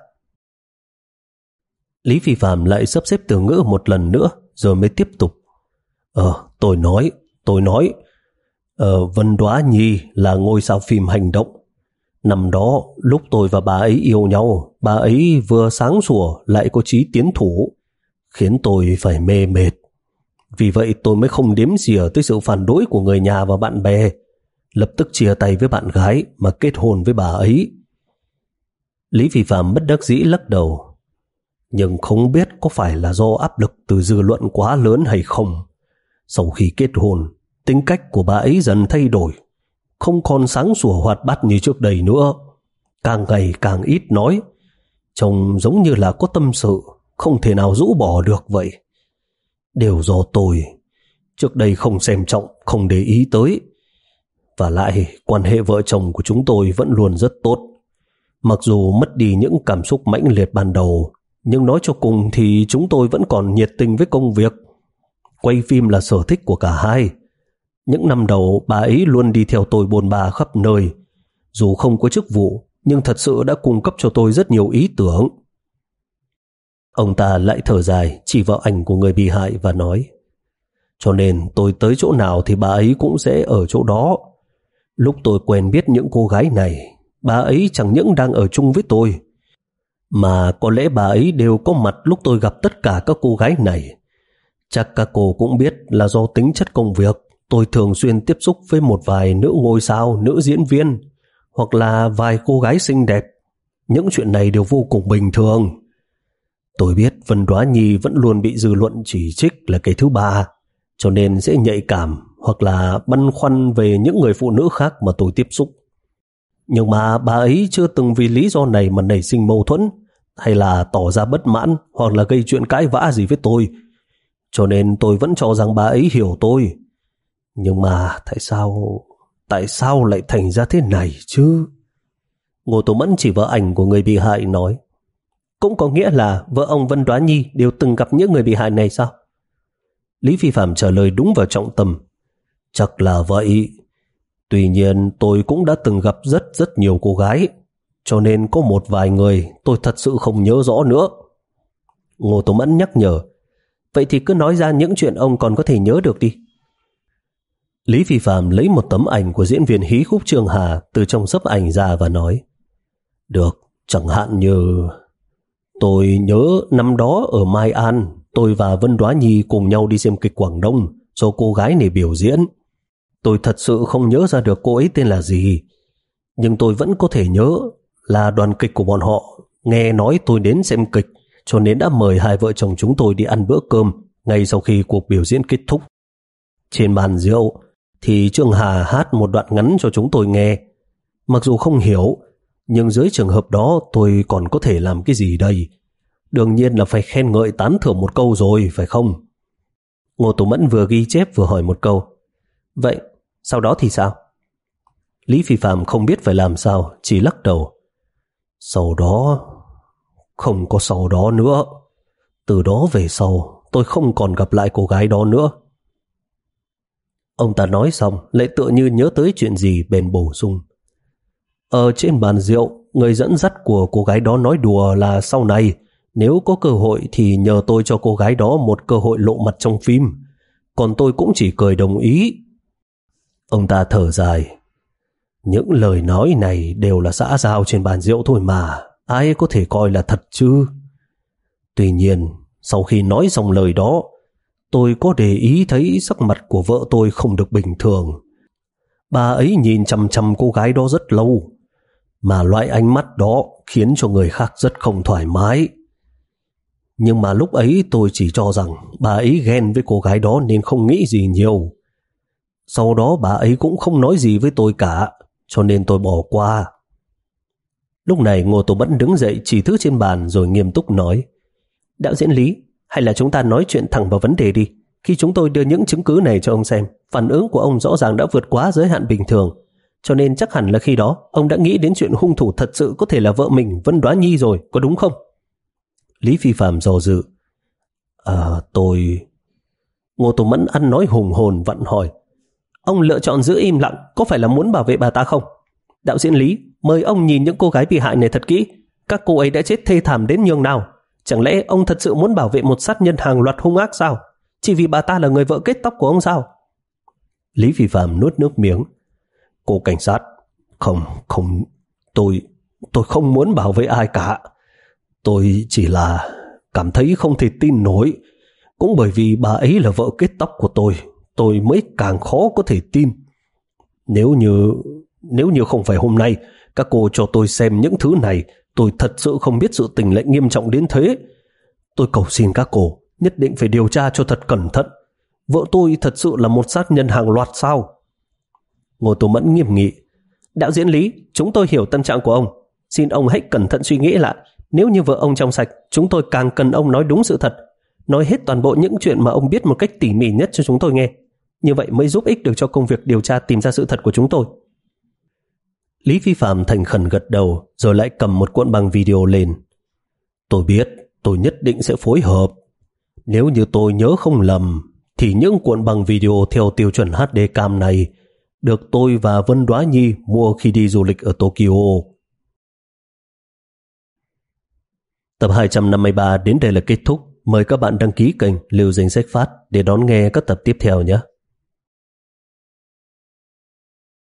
Lý Phi Phạm lại sắp xếp từ ngữ một lần nữa rồi mới tiếp tục. Ờ, tôi nói, tôi nói, ờ, Vân Đoá Nhi là ngôi sao phim hành động. Năm đó, lúc tôi và bà ấy yêu nhau, bà ấy vừa sáng sủa lại có chí tiến thủ, khiến tôi phải mê mệt. Vì vậy tôi mới không đếm xỉa tới sự phản đối của người nhà và bạn bè, lập tức chia tay với bạn gái mà kết hôn với bà ấy. Lý Phi Phạm bất đắc dĩ lắc đầu. Nhưng không biết có phải là do áp lực từ dư luận quá lớn hay không. Sau khi kết hôn, tính cách của bà ấy dần thay đổi, không còn sáng sủa hoạt bát như trước đây nữa. Càng ngày càng ít nói, trông giống như là có tâm sự, không thể nào rũ bỏ được vậy. Đều do tôi, trước đây không xem trọng, không để ý tới. Và lại, quan hệ vợ chồng của chúng tôi vẫn luôn rất tốt. Mặc dù mất đi những cảm xúc mãnh liệt ban đầu, nhưng nói cho cùng thì chúng tôi vẫn còn nhiệt tình với công việc. Quay phim là sở thích của cả hai. Những năm đầu bà ấy luôn đi theo tôi bôn ba khắp nơi. Dù không có chức vụ, nhưng thật sự đã cung cấp cho tôi rất nhiều ý tưởng. Ông ta lại thở dài, chỉ vào ảnh của người bị hại và nói: cho nên tôi tới chỗ nào thì bà ấy cũng sẽ ở chỗ đó. Lúc tôi quen biết những cô gái này, bà ấy chẳng những đang ở chung với tôi, mà có lẽ bà ấy đều có mặt lúc tôi gặp tất cả các cô gái này. Chắc các cô cũng biết là do tính chất công việc, tôi thường xuyên tiếp xúc với một vài nữ ngôi sao, nữ diễn viên, hoặc là vài cô gái xinh đẹp. Những chuyện này đều vô cùng bình thường. Tôi biết Vân Đoá Nhi vẫn luôn bị dư luận chỉ trích là cái thứ ba, cho nên sẽ nhạy cảm hoặc là băn khoăn về những người phụ nữ khác mà tôi tiếp xúc. Nhưng mà bà ấy chưa từng vì lý do này mà nảy sinh mâu thuẫn, hay là tỏ ra bất mãn, hoặc là gây chuyện cãi vã gì với tôi. Cho nên tôi vẫn cho rằng bà ấy hiểu tôi. Nhưng mà tại sao, tại sao lại thành ra thế này chứ? Ngô Tố Mẫn chỉ vào ảnh của người bị hại nói: cũng có nghĩa là vợ ông Vân Đoá Nhi đều từng gặp những người bị hại này sao? Lý Phi Phạm trả lời đúng vào trọng tâm: chắc là vậy. Tuy nhiên tôi cũng đã từng gặp rất rất nhiều cô gái, cho nên có một vài người tôi thật sự không nhớ rõ nữa. Ngô Tố Mẫn nhắc nhở: vậy thì cứ nói ra những chuyện ông còn có thể nhớ được đi. Lý Phi Phạm lấy một tấm ảnh của diễn viên hí khúc Trường Hà từ trong xấp ảnh ra và nói: được, chẳng hạn như tôi nhớ năm đó ở Mai An, tôi và Vân Đoá Nhi cùng nhau đi xem kịch Quảng Đông do cô gái này biểu diễn. Tôi thật sự không nhớ ra được cô ấy tên là gì, nhưng tôi vẫn có thể nhớ là đoàn kịch của bọn họ nghe nói tôi đến xem kịch, cho nên đã mời hai vợ chồng chúng tôi đi ăn bữa cơm ngay sau khi cuộc biểu diễn kết thúc. Trên bàn rượu thì Trường Hà hát một đoạn ngắn cho chúng tôi nghe. Mặc dù không hiểu, nhưng dưới trường hợp đó tôi còn có thể làm cái gì đây? Đương nhiên là phải khen ngợi tán thưởng một câu rồi, phải không? Ngô Tố Mẫn vừa ghi chép vừa hỏi một câu: vậy sau đó thì sao? Lý Phi Phạm không biết phải làm sao, chỉ lắc đầu: sau đó không có sau đó nữa. Từ đó về sau tôi không còn gặp lại cô gái đó nữa. Ông ta nói xong lại tựa như nhớ tới chuyện gì bèn bổ sung: ở trên bàn rượu, người dẫn dắt của cô gái đó nói đùa là sau này nếu có cơ hội thì nhờ tôi cho cô gái đó một cơ hội lộ mặt trong phim, còn tôi cũng chỉ cười đồng ý. Ông ta thở dài: những lời nói này đều là xã giao trên bàn rượu thôi mà, ai có thể coi là thật chứ? Tuy nhiên, sau khi nói xong lời đó, tôi có để ý thấy sắc mặt của vợ tôi không được bình thường. Bà ấy nhìn chằm chằm cô gái đó rất lâu, mà loại ánh mắt đó khiến cho người khác rất không thoải mái. Nhưng mà lúc ấy tôi chỉ cho rằng bà ấy ghen với cô gái đó nên không nghĩ gì nhiều. Sau đó bà ấy cũng không nói gì với tôi cả, cho nên tôi bỏ qua. Lúc này Ngô Tố Mẫn đứng dậy chỉ thứ trên bàn rồi nghiêm túc nói: đạo diễn Lý, hay là chúng ta nói chuyện thẳng vào vấn đề đi. Khi chúng tôi đưa những chứng cứ này cho ông xem, phản ứng của ông rõ ràng đã vượt quá giới hạn bình thường, cho nên chắc hẳn là khi đó ông đã nghĩ đến chuyện hung thủ thật sự có thể là vợ mình, Vân Đoá Nhi rồi, có đúng không? Lý Phi Phạm do dự: À tôi... Ngô Tố Mẫn ăn nói hùng hồn vặn hỏi: ông lựa chọn giữ im lặng có phải là muốn bảo vệ bà ta không? Đạo diễn Lý, mời ông nhìn những cô gái bị hại này thật kỹ. Các cô ấy đã chết thê thảm đến nhường nào? Chẳng lẽ ông thật sự muốn bảo vệ một sát nhân hàng loạt hung ác sao? Chỉ vì bà ta là người vợ kết tóc của ông sao? Lý Phi Phạm nuốt nước miếng: cô cảnh sát, không, không, tôi, tôi không muốn bảo vệ ai cả. Tôi chỉ là cảm thấy không thể tin nổi. Cũng bởi vì bà ấy là vợ kết tóc của tôi, tôi mới càng khó có thể tin. Nếu như, nếu như không phải hôm nay các cô cho tôi xem những thứ này, Tôi thật sự không biết sự tình lại nghiêm trọng đến thế. Tôi cầu xin các cô nhất định phải điều tra cho thật cẩn thận. Vợ tôi thật sự là một sát nhân hàng loạt sao? Ngô Tô Mẫn nghiêm nghị. Đạo diễn Lý, chúng tôi hiểu tâm trạng của ông. Xin ông hãy cẩn thận suy nghĩ lại. Nếu như vợ ông trong sạch, chúng tôi càng cần ông nói đúng sự thật. Nói hết toàn bộ những chuyện mà ông biết một cách tỉ mỉ nhất cho chúng tôi nghe. Như vậy mới giúp ích được cho công việc điều tra tìm ra sự thật của chúng tôi. Lý Phi Phạm thành khẩn gật đầu, rồi lại cầm một cuộn băng video lên. Tôi biết, tôi nhất định sẽ phối hợp. Nếu như tôi nhớ không lầm, thì những cuộn băng video theo tiêu chuẩn hát đê cam này được tôi và Vân Đoá Nhi mua khi đi du lịch ở Tokyo. Tập hai trăm năm mươi ba đến đây là kết thúc. Mời các bạn đăng ký kênh Lưu Danh Sách Phát để đón nghe các tập tiếp theo nhé.